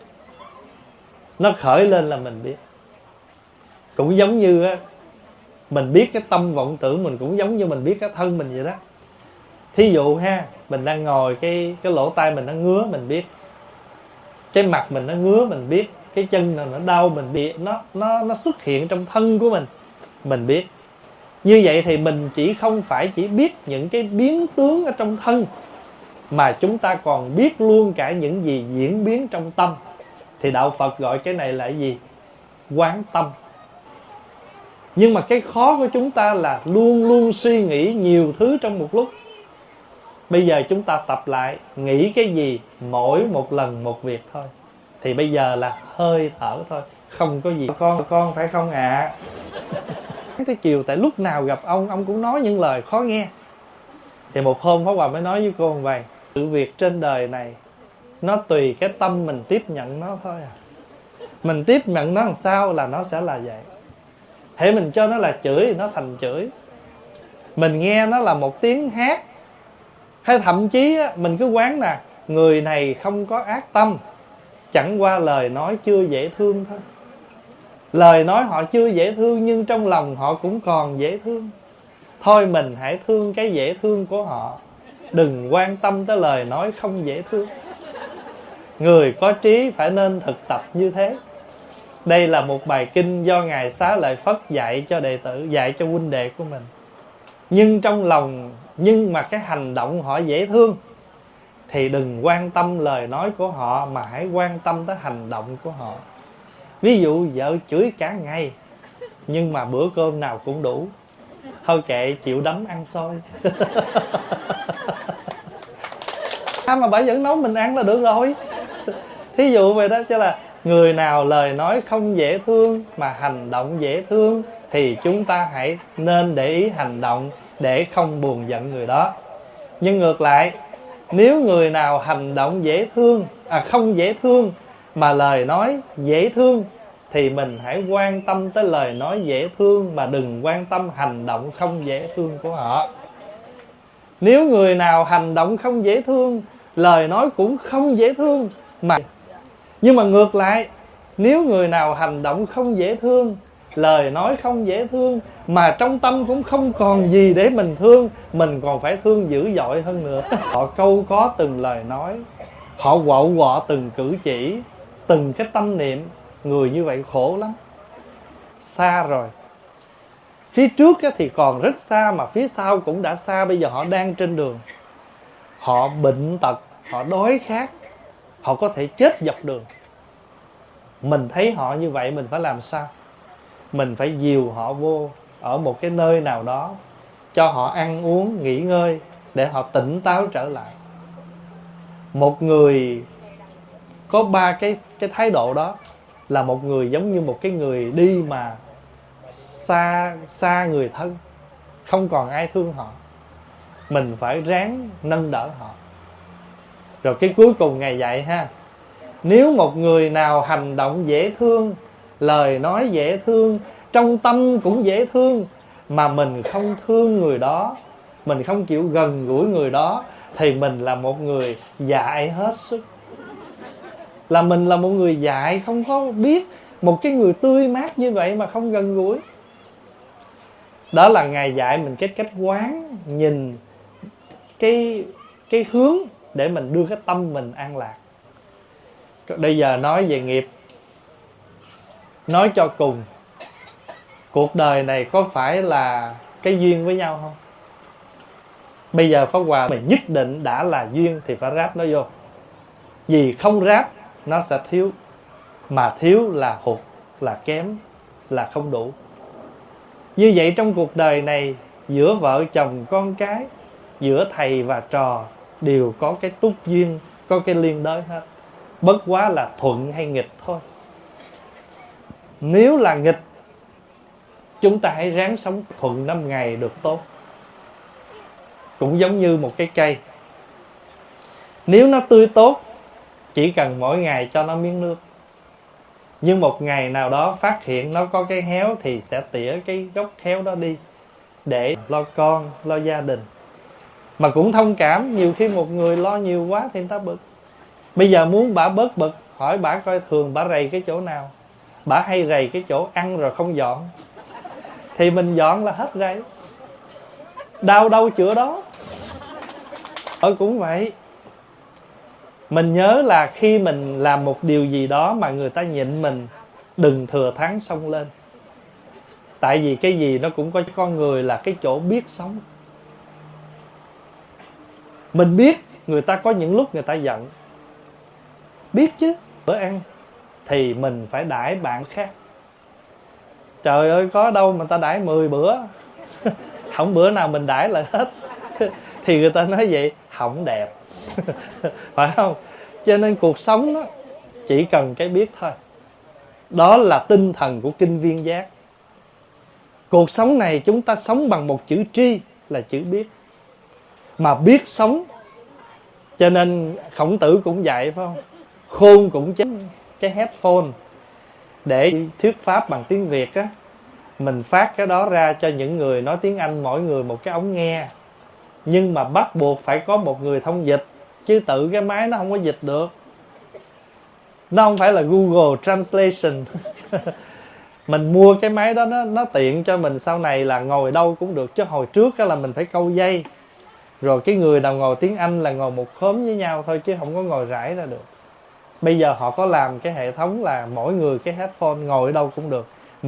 Nó khởi lên là mình biết. Cũng giống như á, mình biết cái tâm vọng tưởng, mình cũng giống như mình biết cái thân mình vậy đó. Thí dụ ha, mình đang ngồi, cái lỗ tai mình nó ngứa, mình biết. Cái mặt mình nó ngứa, mình biết. Cái chân nào nó đau, mình biết. Nó xuất hiện trong thân của mình biết. Như vậy thì mình không phải chỉ biết những cái biến tướng ở trong thân, mà chúng ta còn biết luôn cả những gì diễn biến trong tâm. Thì đạo Phật gọi cái này là gì? Quán tâm. Nhưng mà cái khó của chúng ta là luôn luôn suy nghĩ nhiều thứ trong một lúc. Bây giờ chúng ta tập lại nghĩ cái gì mỗi một lần một việc thôi. Thì bây giờ là hơi thở thôi, không có gì. Con phải không ạ? Tới chiều, tại lúc nào gặp ông cũng nói những lời khó nghe. Thì một hôm Pháp Hòa mới nói với cô vậy: sự việc trên đời này nó tùy cái tâm mình tiếp nhận nó thôi à. Mình tiếp nhận nó làm sao là nó sẽ là vậy. Hễ mình cho nó là chửi thì nó thành chửi. Mình nghe nó là một tiếng hát. Hay thậm chí á, mình cứ quán nè, người này không có ác tâm, chẳng qua lời nói chưa dễ thương thôi. Lời nói họ chưa dễ thương, nhưng trong lòng họ cũng còn dễ thương. Thôi mình hãy thương cái dễ thương của họ, đừng quan tâm tới lời nói không dễ thương. Người có trí phải nên thực tập như thế. Đây là một bài kinh do Ngài Xá Lợi Phất dạy cho đệ tử, dạy cho huynh đệ của mình. Nhưng trong lòng, nhưng mà cái hành động họ dễ thương, thì đừng quan tâm lời nói của họ, mà hãy quan tâm tới hành động của họ. Ví dụ vợ chửi cả ngày, nhưng mà bữa cơm nào cũng đủ, thôi kệ, chịu đấm ăn xôi. Mà bà vẫn nấu mình ăn là được rồi. Thí dụ vậy đó. Chứ là người nào lời nói không dễ thương mà hành động dễ thương, thì chúng ta hãy nên để ý hành động để không buồn giận người đó. Nhưng ngược lại, nếu người nào hành động dễ thương, không dễ thương mà lời nói dễ thương, thì mình hãy quan tâm tới lời nói dễ thương, mà đừng quan tâm hành động không dễ thương của họ. Nếu người nào hành động không dễ thương, lời nói cũng không dễ thương, nhưng mà ngược lại, nếu người nào hành động không dễ thương, lời nói không dễ thương, mà trong tâm cũng không còn gì để mình thương, mình còn phải thương dữ dội hơn nữa. Họ câu có từng lời nói, họ quậu quọ từng cử chỉ, từng cái tâm niệm. Người như vậy khổ lắm. Xa rồi. Phía trước thì còn rất xa, mà phía sau cũng đã xa. Bây giờ họ đang trên đường. Họ bệnh tật, họ đói khát, họ có thể chết dọc đường. Mình thấy họ như vậy, mình phải làm sao? Mình phải dìu họ vô ở một cái nơi nào đó, cho họ ăn uống, nghỉ ngơi, để họ tỉnh táo trở lại. Một người có ba cái thái độ đó là một người giống như một cái người đi mà xa người thân, không còn ai thương họ. Mình phải ráng nâng đỡ họ. Rồi cái cuối cùng Ngài dạy ha: nếu một người nào hành động dễ thương, lời nói dễ thương, trong tâm cũng dễ thương, mà mình không thương người đó, mình không chịu gần gũi người đó, thì mình là một người dại hết sức. Là mình là một người dại, không có biết một cái người tươi mát như vậy mà không gần gũi. Đó là Ngài dạy mình cái cách quán, nhìn cái hướng để mình đưa cái tâm mình an lạc. Bây giờ nói về nghiệp. Nói cho cùng, cuộc đời này có phải là cái duyên với nhau không? Bây giờ Pháp Hòa mình nhất định đã là duyên thì phải ráp nó vô. Vì không ráp nó sẽ thiếu. Mà thiếu là hụt, là kém, là không đủ. Như vậy trong cuộc đời này, giữa vợ chồng con cái, giữa thầy và trò, đều có cái túc duyên có cái liên đới hết. Bất quá là thuận hay nghịch thôi. Nếu là nghịch, chúng ta hãy ráng sống thuận 5 ngày được tốt. Cũng giống như một cái cây, nếu nó tươi tốt, chỉ cần mỗi ngày cho nó miếng nước. Nhưng một ngày nào đó phát hiện nó có cái héo thì sẽ tỉa cái gốc héo đó đi, để lo con, lo gia đình. Mà cũng thông cảm, nhiều khi một người lo nhiều quá thì người ta bực. Bây giờ muốn bả bớt bực, hỏi bả coi thường bả rầy cái chỗ nào. Bả hay rầy cái chỗ ăn rồi không dọn, thì mình dọn là hết rầy. Đau đâu chữa đó. Cũng vậy. Mình nhớ là khi mình làm một điều gì đó mà người ta nhịn mình, đừng thừa thắng xông lên. Tại vì cái gì nó cũng có con người là cái chỗ biết sống. Mình biết người ta có những lúc người ta giận, biết chứ. Bữa ăn thì mình phải đãi bạn khác. Trời ơi, có đâu mà ta đãi 10 bữa không bữa nào mình đãi lại hết thì người ta nói vậy không đẹp phải không? Cho nên cuộc sống đó chỉ cần cái biết thôi. Đó là tinh thần của kinh Viên Giác. Cuộc sống này chúng ta sống bằng một chữ tri là chữ biết. Mà biết sống, cho nên Khổng Tử cũng dạy phải không? Khôn cũng chính cái headphone để thuyết pháp bằng tiếng Việt á, mình phát cái đó ra cho những người nói tiếng Anh, mỗi người một cái ống nghe. Nhưng mà bắt buộc phải có một người thông dịch, chứ tự cái máy nó không có dịch được. Nó không phải là Google Translation mình mua cái máy đó nó tiện cho mình sau này là ngồi đâu cũng được. Chứ hồi trước là mình phải câu dây, rồi cái người nào ngồi tiếng Anh là ngồi một khóm với nhau thôi, chứ không có ngồi rải ra được. Bây giờ họ có làm cái hệ thống là mỗi người cái headphone, ngồi ở đâu cũng được.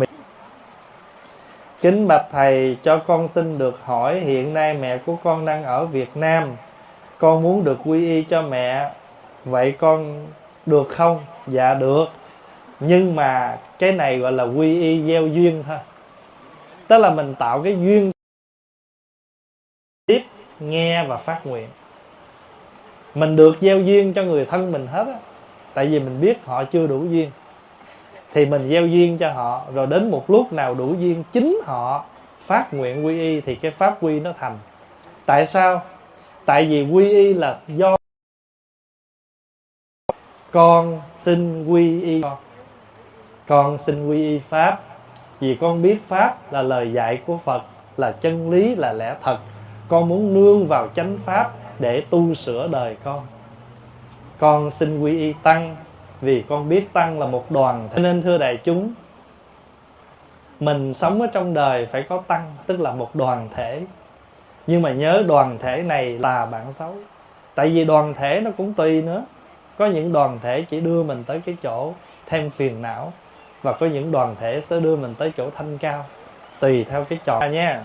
Kính bạch thầy, cho con xin được hỏi, hiện nay mẹ của con đang ở Việt Nam. Con muốn được quy y cho mẹ, vậy con được không? Dạ được. Nhưng mà cái này gọi là quy y gieo duyên thôi. Tức là mình tạo cái duyên tiếp, nghe và phát nguyện. Mình được gieo duyên cho người thân mình hết á. Tại vì mình biết họ chưa đủ duyên, thì mình gieo duyên cho họ. Rồi đến một lúc nào đủ duyên, chính họ phát nguyện quy y, thì cái pháp quy nó thành. Tại sao? Tại vì quy y là do con xin quy y. Con xin quy y Pháp, vì con biết Pháp là lời dạy của Phật, là chân lý, là lẽ thật. Con muốn nương vào chánh Pháp để tu sửa đời con. Con xin quy y Tăng, vì con biết Tăng là một đoàn thể. Nên thưa đại chúng, mình sống ở trong đời phải có Tăng, tức là một đoàn thể. Nhưng mà nhớ đoàn thể này là bạn xấu. Tại vì đoàn thể nó cũng tùy nữa. Có những đoàn thể chỉ đưa mình tới cái chỗ thêm phiền não, và có những đoàn thể sẽ đưa mình tới chỗ thanh cao. Tùy theo cái chọn nha.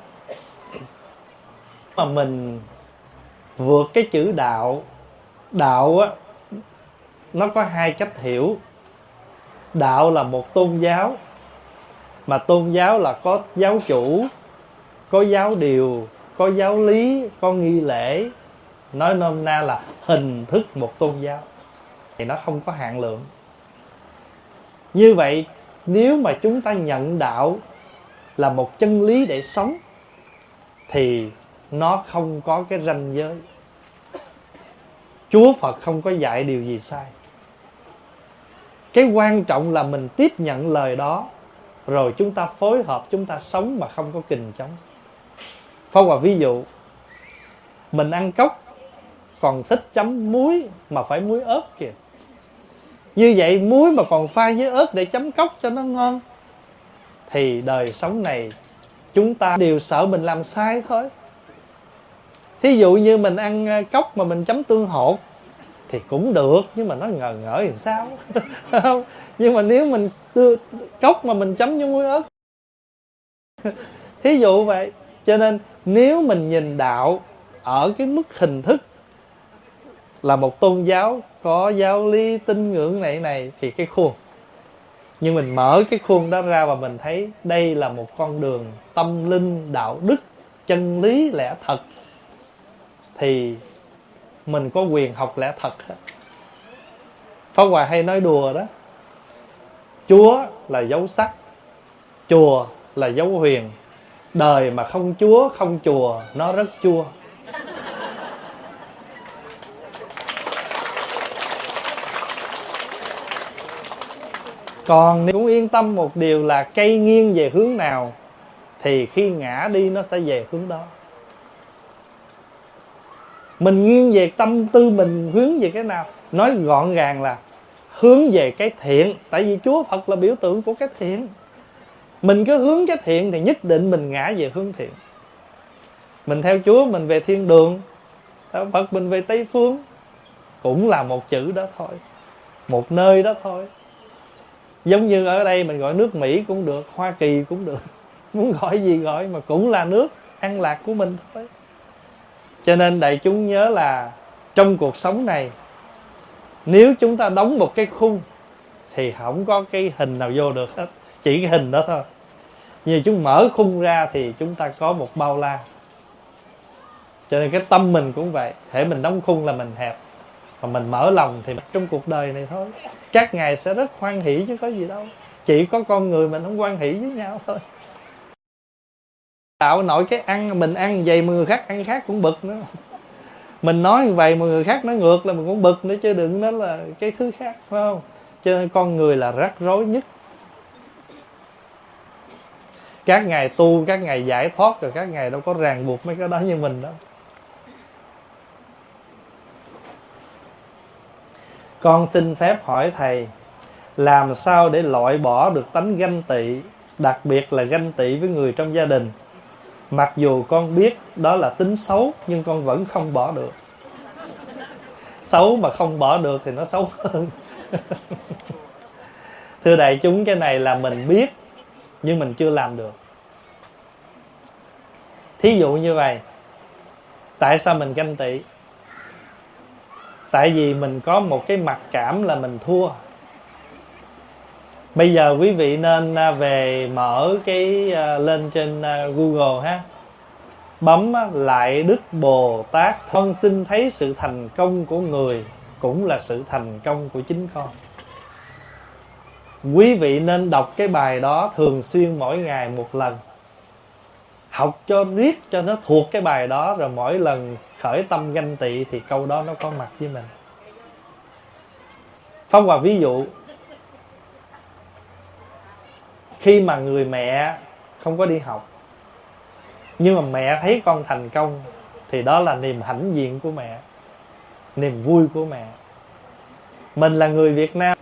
Mà mình vượt cái chữ đạo. Đạo á, nó có hai cách hiểu. Đạo là một tôn giáo, mà tôn giáo là có giáo chủ, có giáo điều, có giáo lý, có nghi lễ. Nói nôm na là hình thức một tôn giáo, thì nó không có hạn lượng. Như vậy, nếu mà chúng ta nhận đạo là một chân lý để sống, thì nó không có cái ranh giới. Chúa Phật không có dạy điều gì sai. Cái quan trọng là mình tiếp nhận lời đó, rồi chúng ta phối hợp, chúng ta sống mà không có kình chống. Phá Hòa ví dụ, mình ăn cốc còn thích chấm muối mà phải muối ớt kìa. Như vậy muối mà còn pha với ớt để chấm cốc cho nó ngon, thì đời sống này chúng ta đều sợ mình làm sai thôi. Thí dụ như mình ăn cốc mà mình chấm tương hột thì cũng được, nhưng mà nó ngờ ngỡ thì sao không? Nhưng mà nếu mình cốc mà mình chấm với muối ớt thí dụ vậy. Cho nên nếu mình nhìn đạo ở cái mức hình thức là một tôn giáo có giáo lý tín ngưỡng này thì cái khuôn. Nhưng mình mở cái khuôn đó ra và mình thấy đây là một con đường tâm linh, đạo đức, chân lý, lẽ thật, thì mình có quyền học lẽ thật hết. Pháp Hòa hay nói đùa đó, Chúa là dấu sắc, chùa là dấu huyền. Đời mà không Chúa không chùa nó rất chua. Còn cũng yên tâm một điều là cây nghiêng về hướng nào thì khi ngã đi nó sẽ về hướng đó. Mình nghiêng về tâm tư mình hướng về cái nào, nói gọn gàng là hướng về cái thiện. Tại vì Chúa Phật là biểu tượng của cái thiện. Mình cứ hướng cái thiện thì nhất định mình ngã về hướng thiện. Mình theo Chúa mình về thiên đường, theo Phật mình về Tây Phương, cũng là một chữ đó thôi, một nơi đó thôi. Giống như ở đây mình gọi nước Mỹ cũng được, Hoa Kỳ cũng được, muốn gọi gì gọi, mà cũng là nước an lạc của mình thôi. Cho nên đại chúng nhớ là trong cuộc sống này, nếu chúng ta đóng một cái khung thì không có cái hình nào vô được hết, chỉ cái hình đó thôi. Nhưng chúng mở khung ra thì chúng ta có một bao la. Cho nên cái tâm mình cũng vậy, hễ mình đóng khung là mình hẹp, mà mình mở lòng thì trong cuộc đời này thôi, các ngài sẽ rất hoan hỷ chứ có gì đâu. Chỉ có con người mình không hoan hỷ với nhau thôi. Tạo nội cái ăn, mình ăn vậy mà người khác ăn khác cũng bực nữa. Mình nói như vậy mà người khác nói ngược là mình cũng bực nữa, chứ đừng nói là cái thứ khác, phải không? Cho nên con người là rắc rối nhất. Các ngài tu, các ngài giải thoát rồi, các ngài đâu có ràng buộc mấy cái đó như mình đâu. Con xin phép hỏi thầy, làm sao để loại bỏ được tánh ganh tị, đặc biệt là ganh tị với người trong gia đình? Mặc dù con biết đó là tính xấu, nhưng con vẫn không bỏ được. Xấu mà không bỏ được thì nó xấu hơn. Thưa đại chúng, cái này là mình biết nhưng mình chưa làm được. Thí dụ như vậy, tại sao mình ganh tị? Tại vì mình có một cái mặc cảm là mình thua. Bây giờ quý vị nên về mở cái lên trên Google ha, bấm lại Đức Bồ Tát. Con xin thấy sự thành công của người cũng là sự thành công của chính con. Quý vị nên đọc cái bài đó thường xuyên, mỗi ngày một lần. Học cho riết cho nó thuộc cái bài đó, rồi mỗi lần khởi tâm ganh tị thì câu đó nó có mặt với mình. Pháp Hòa ví dụ, khi mà người mẹ không có đi học, nhưng mà mẹ thấy con thành công, thì đó là niềm hãnh diện của mẹ, niềm vui của mẹ. Mình là người Việt Nam,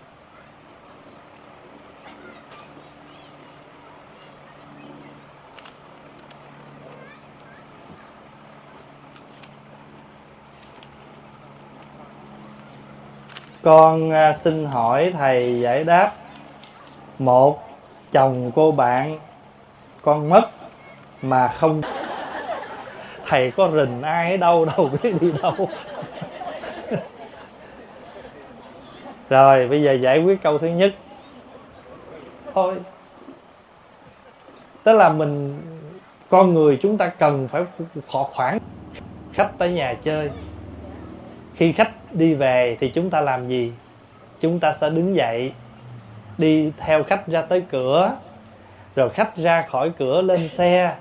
con xin hỏi thầy giải đáp. Một, chồng cô bạn con mất mà không, thầy có rình ai ở đâu đâu biết đi đâu. Rồi bây giờ giải quyết câu thứ nhất thôi. Tức là mình, con người chúng ta cần phải khoảng khách tới nhà chơi. Khi khách đi về thì chúng ta làm gì? Chúng ta sẽ đứng dậy, đi theo khách ra tới cửa, rồi khách ra khỏi cửa lên xe.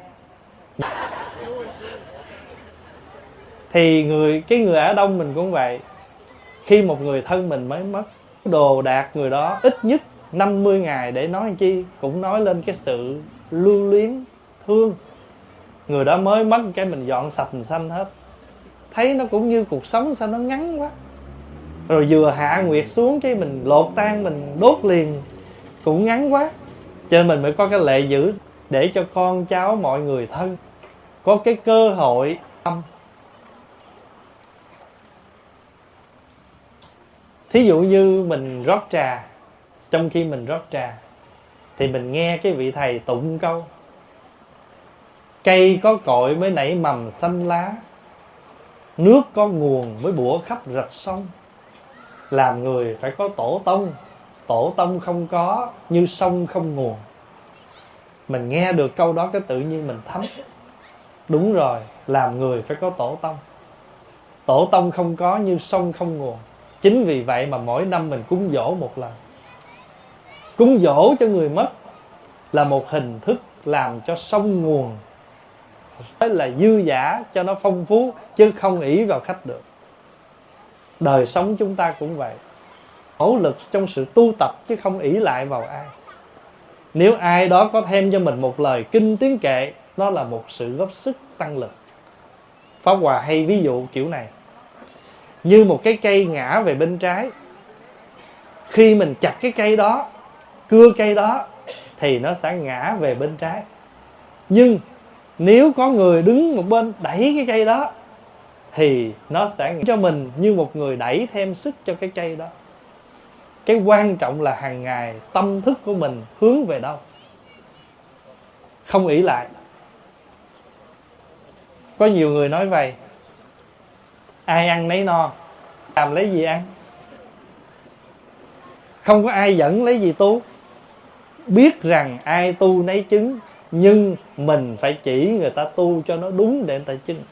Thì cái người Á Đông mình cũng vậy. Khi một người thân mình mới mất, đồ đạc người đó ít nhất 50 ngày để nói chi, cũng nói lên cái sự lưu luyến thương. Người đó mới mất cái mình dọn sạch xanh hết. Thấy nó cũng như cuộc sống sao nó ngắn quá. Rồi vừa hạ nguyệt xuống cái mình lột tan, mình đốt liền, cũng ngắn quá. Cho nên mình mới có cái lệ giữ, để cho con cháu mọi người thân có cái cơ hội. Thí dụ như mình rót trà, trong khi mình rót trà thì mình nghe cái vị thầy tụng câu: cây có cội mới nảy mầm xanh lá, nước có nguồn mới bủa khắp rạch sông. Làm người phải có tổ tông, tổ tông không có như sông không nguồn. Mình nghe được câu đó cái tự nhiên mình thấm. Đúng rồi, làm người phải có tổ tông. tổ tông không có như sông không nguồn. Chính vì vậy mà mỗi năm mình cúng dỗ một lần. Cúng dỗ cho người mất là một hình thức làm cho sông nguồn, đó là dư dả cho nó phong phú, chứ không ỷ vào khách được. Đời sống chúng ta cũng vậy, nỗ lực trong sự tu tập chứ không ỷ lại vào ai. Nếu ai đó có thêm cho mình một lời kinh tiếng kệ, đó là một sự góp sức tăng lực. Pháp Hòa hay ví dụ kiểu này: như một cái cây ngã về bên trái, khi mình chặt cái cây đó, cưa cây đó, thì nó sẽ ngã về bên trái. Nhưng nếu có người đứng một bên đẩy cái cây đó, thì nó sẽ cho mình như một người đẩy thêm sức cho cái cây đó. Cái quan trọng là hàng ngày tâm thức của mình hướng về đâu, không ỷ lại. Có nhiều người nói vậy: ai ăn nấy no, làm lấy gì ăn? Không có ai dẫn lấy gì tu. Biết rằng ai tu nấy chứng, nhưng mình phải chỉ người ta tu cho nó đúng để người ta chứng.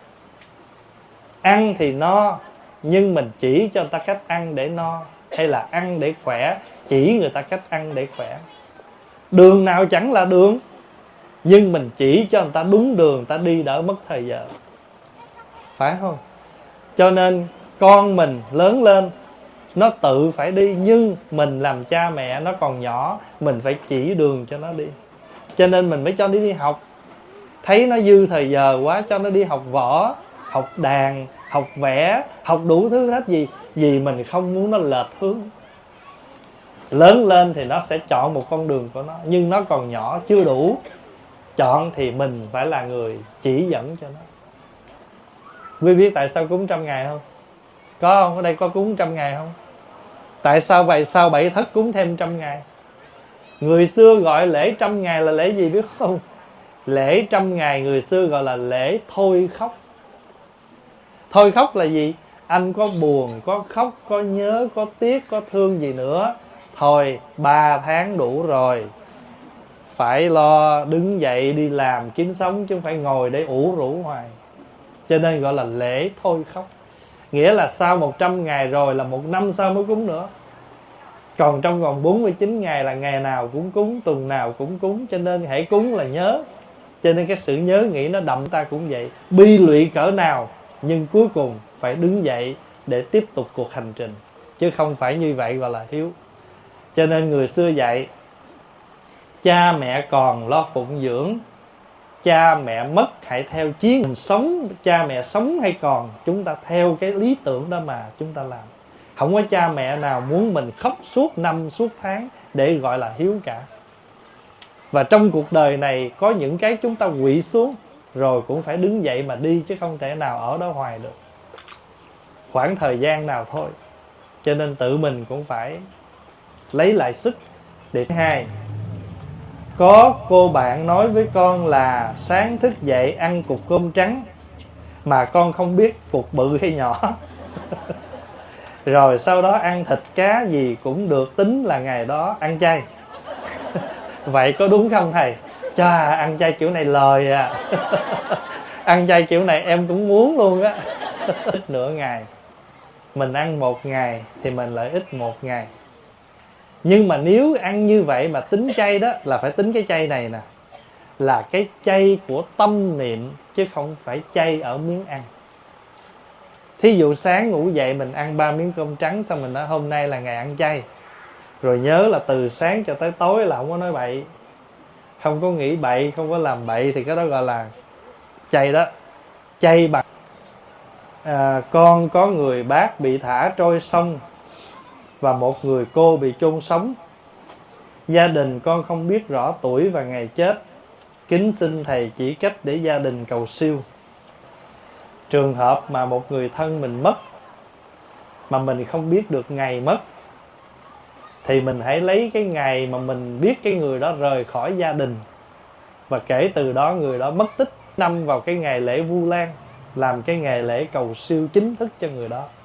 Ăn thì no, nhưng mình chỉ cho người ta cách ăn để no, hay là ăn để khỏe, chỉ người ta cách ăn để khỏe. Đường nào chẳng là đường, nhưng mình chỉ cho người ta đúng đường, người ta đi đỡ mất thời giờ, phải không? Cho nên con mình lớn lên, nó tự phải đi, nhưng mình làm cha mẹ nó còn nhỏ, mình phải chỉ đường cho nó đi. Cho nên mình mới cho nó đi học. Thấy nó dư thời giờ quá, cho nó đi học võ, học đàn, học vẽ, học đủ thứ hết. Vì mình không muốn nó lệch hướng. Lớn lên thì nó sẽ chọn một con đường của nó, nhưng nó còn nhỏ chưa đủ. Chọn thì mình phải là người chỉ dẫn cho nó. Quý biết tại sao cúng 100 ngày không? Có không? Ở đây có cúng 100 ngày không? Tại sao vậy? Sao Bảy Thất cúng thêm 100 ngày? Người xưa gọi lễ 100 ngày là lễ gì biết không? Lễ 100 ngày người xưa gọi là lễ thôi khóc. Thôi khóc là gì? Anh có buồn, có khóc, có nhớ, có tiếc, có thương gì nữa, thôi 3 tháng đủ rồi. Phải lo đứng dậy đi làm kiếm sống, chứ không phải ngồi để ủ rũ hoài. Cho nên gọi là lễ thôi khóc. Nghĩa là sau 100 ngày rồi là 1 năm sau mới cúng nữa. Còn trong vòng 49 ngày là ngày nào cũng cúng, tuần nào cũng cúng. Cho nên hãy cúng là nhớ. Cho nên cái sự nhớ nghĩ nó đậm ta cũng vậy. Bi lụy cỡ nào, nhưng cuối cùng phải đứng dậy để tiếp tục cuộc hành trình. Chứ không phải như vậy gọi là hiếu. Cho nên người xưa dạy: cha mẹ còn lo phụng dưỡng, cha mẹ mất hãy theo chí. Mình sống, cha mẹ sống hay còn, chúng ta theo cái lý tưởng đó mà chúng ta làm. Không có cha mẹ nào muốn mình khóc suốt năm suốt tháng để gọi là hiếu cả. Và trong cuộc đời này có những cái chúng ta quỵ xuống rồi cũng phải đứng dậy mà đi, chứ không thể nào ở đó hoài được. Khoảng thời gian nào thôi. Cho nên tự mình cũng phải lấy lại sức. Điểm 2: có cô bạn nói với con là sáng thức dậy ăn cục cơm trắng, mà con không biết cục bự hay nhỏ. Rồi sau đó ăn thịt cá gì cũng được tính là ngày đó ăn chay. Vậy có đúng không thầy? Chà, ăn chay kiểu này lời à. Ăn chay kiểu này em cũng muốn luôn á. Ít nửa ngày. Mình ăn 1 ngày thì mình lại ít 1 ngày. Nhưng mà nếu ăn như vậy mà tính chay đó, là phải tính cái chay này nè, là cái chay của tâm niệm, chứ không phải chay ở miếng ăn. Thí dụ sáng ngủ dậy mình ăn 3 miếng cơm trắng, xong mình nói hôm nay là ngày ăn chay. Rồi nhớ là từ sáng cho tới tối là không có nói bậy, không có nghĩ bậy, không có làm bậy, thì cái đó gọi là chay đó. Chay bằng con có người bác bị thả trôi sông và một người cô bị chôn sống. Gia đình con không biết rõ tuổi và ngày chết. Kính xin thầy chỉ cách để gia đình cầu siêu. Trường hợp mà một người thân mình mất mà mình không biết được ngày mất, thì mình hãy lấy cái ngày mà mình biết cái người đó rời khỏi gia đình, và kể từ đó người đó mất tích, năm vào cái ngày lễ Vu Lan, làm cái ngày lễ cầu siêu chính thức cho người đó.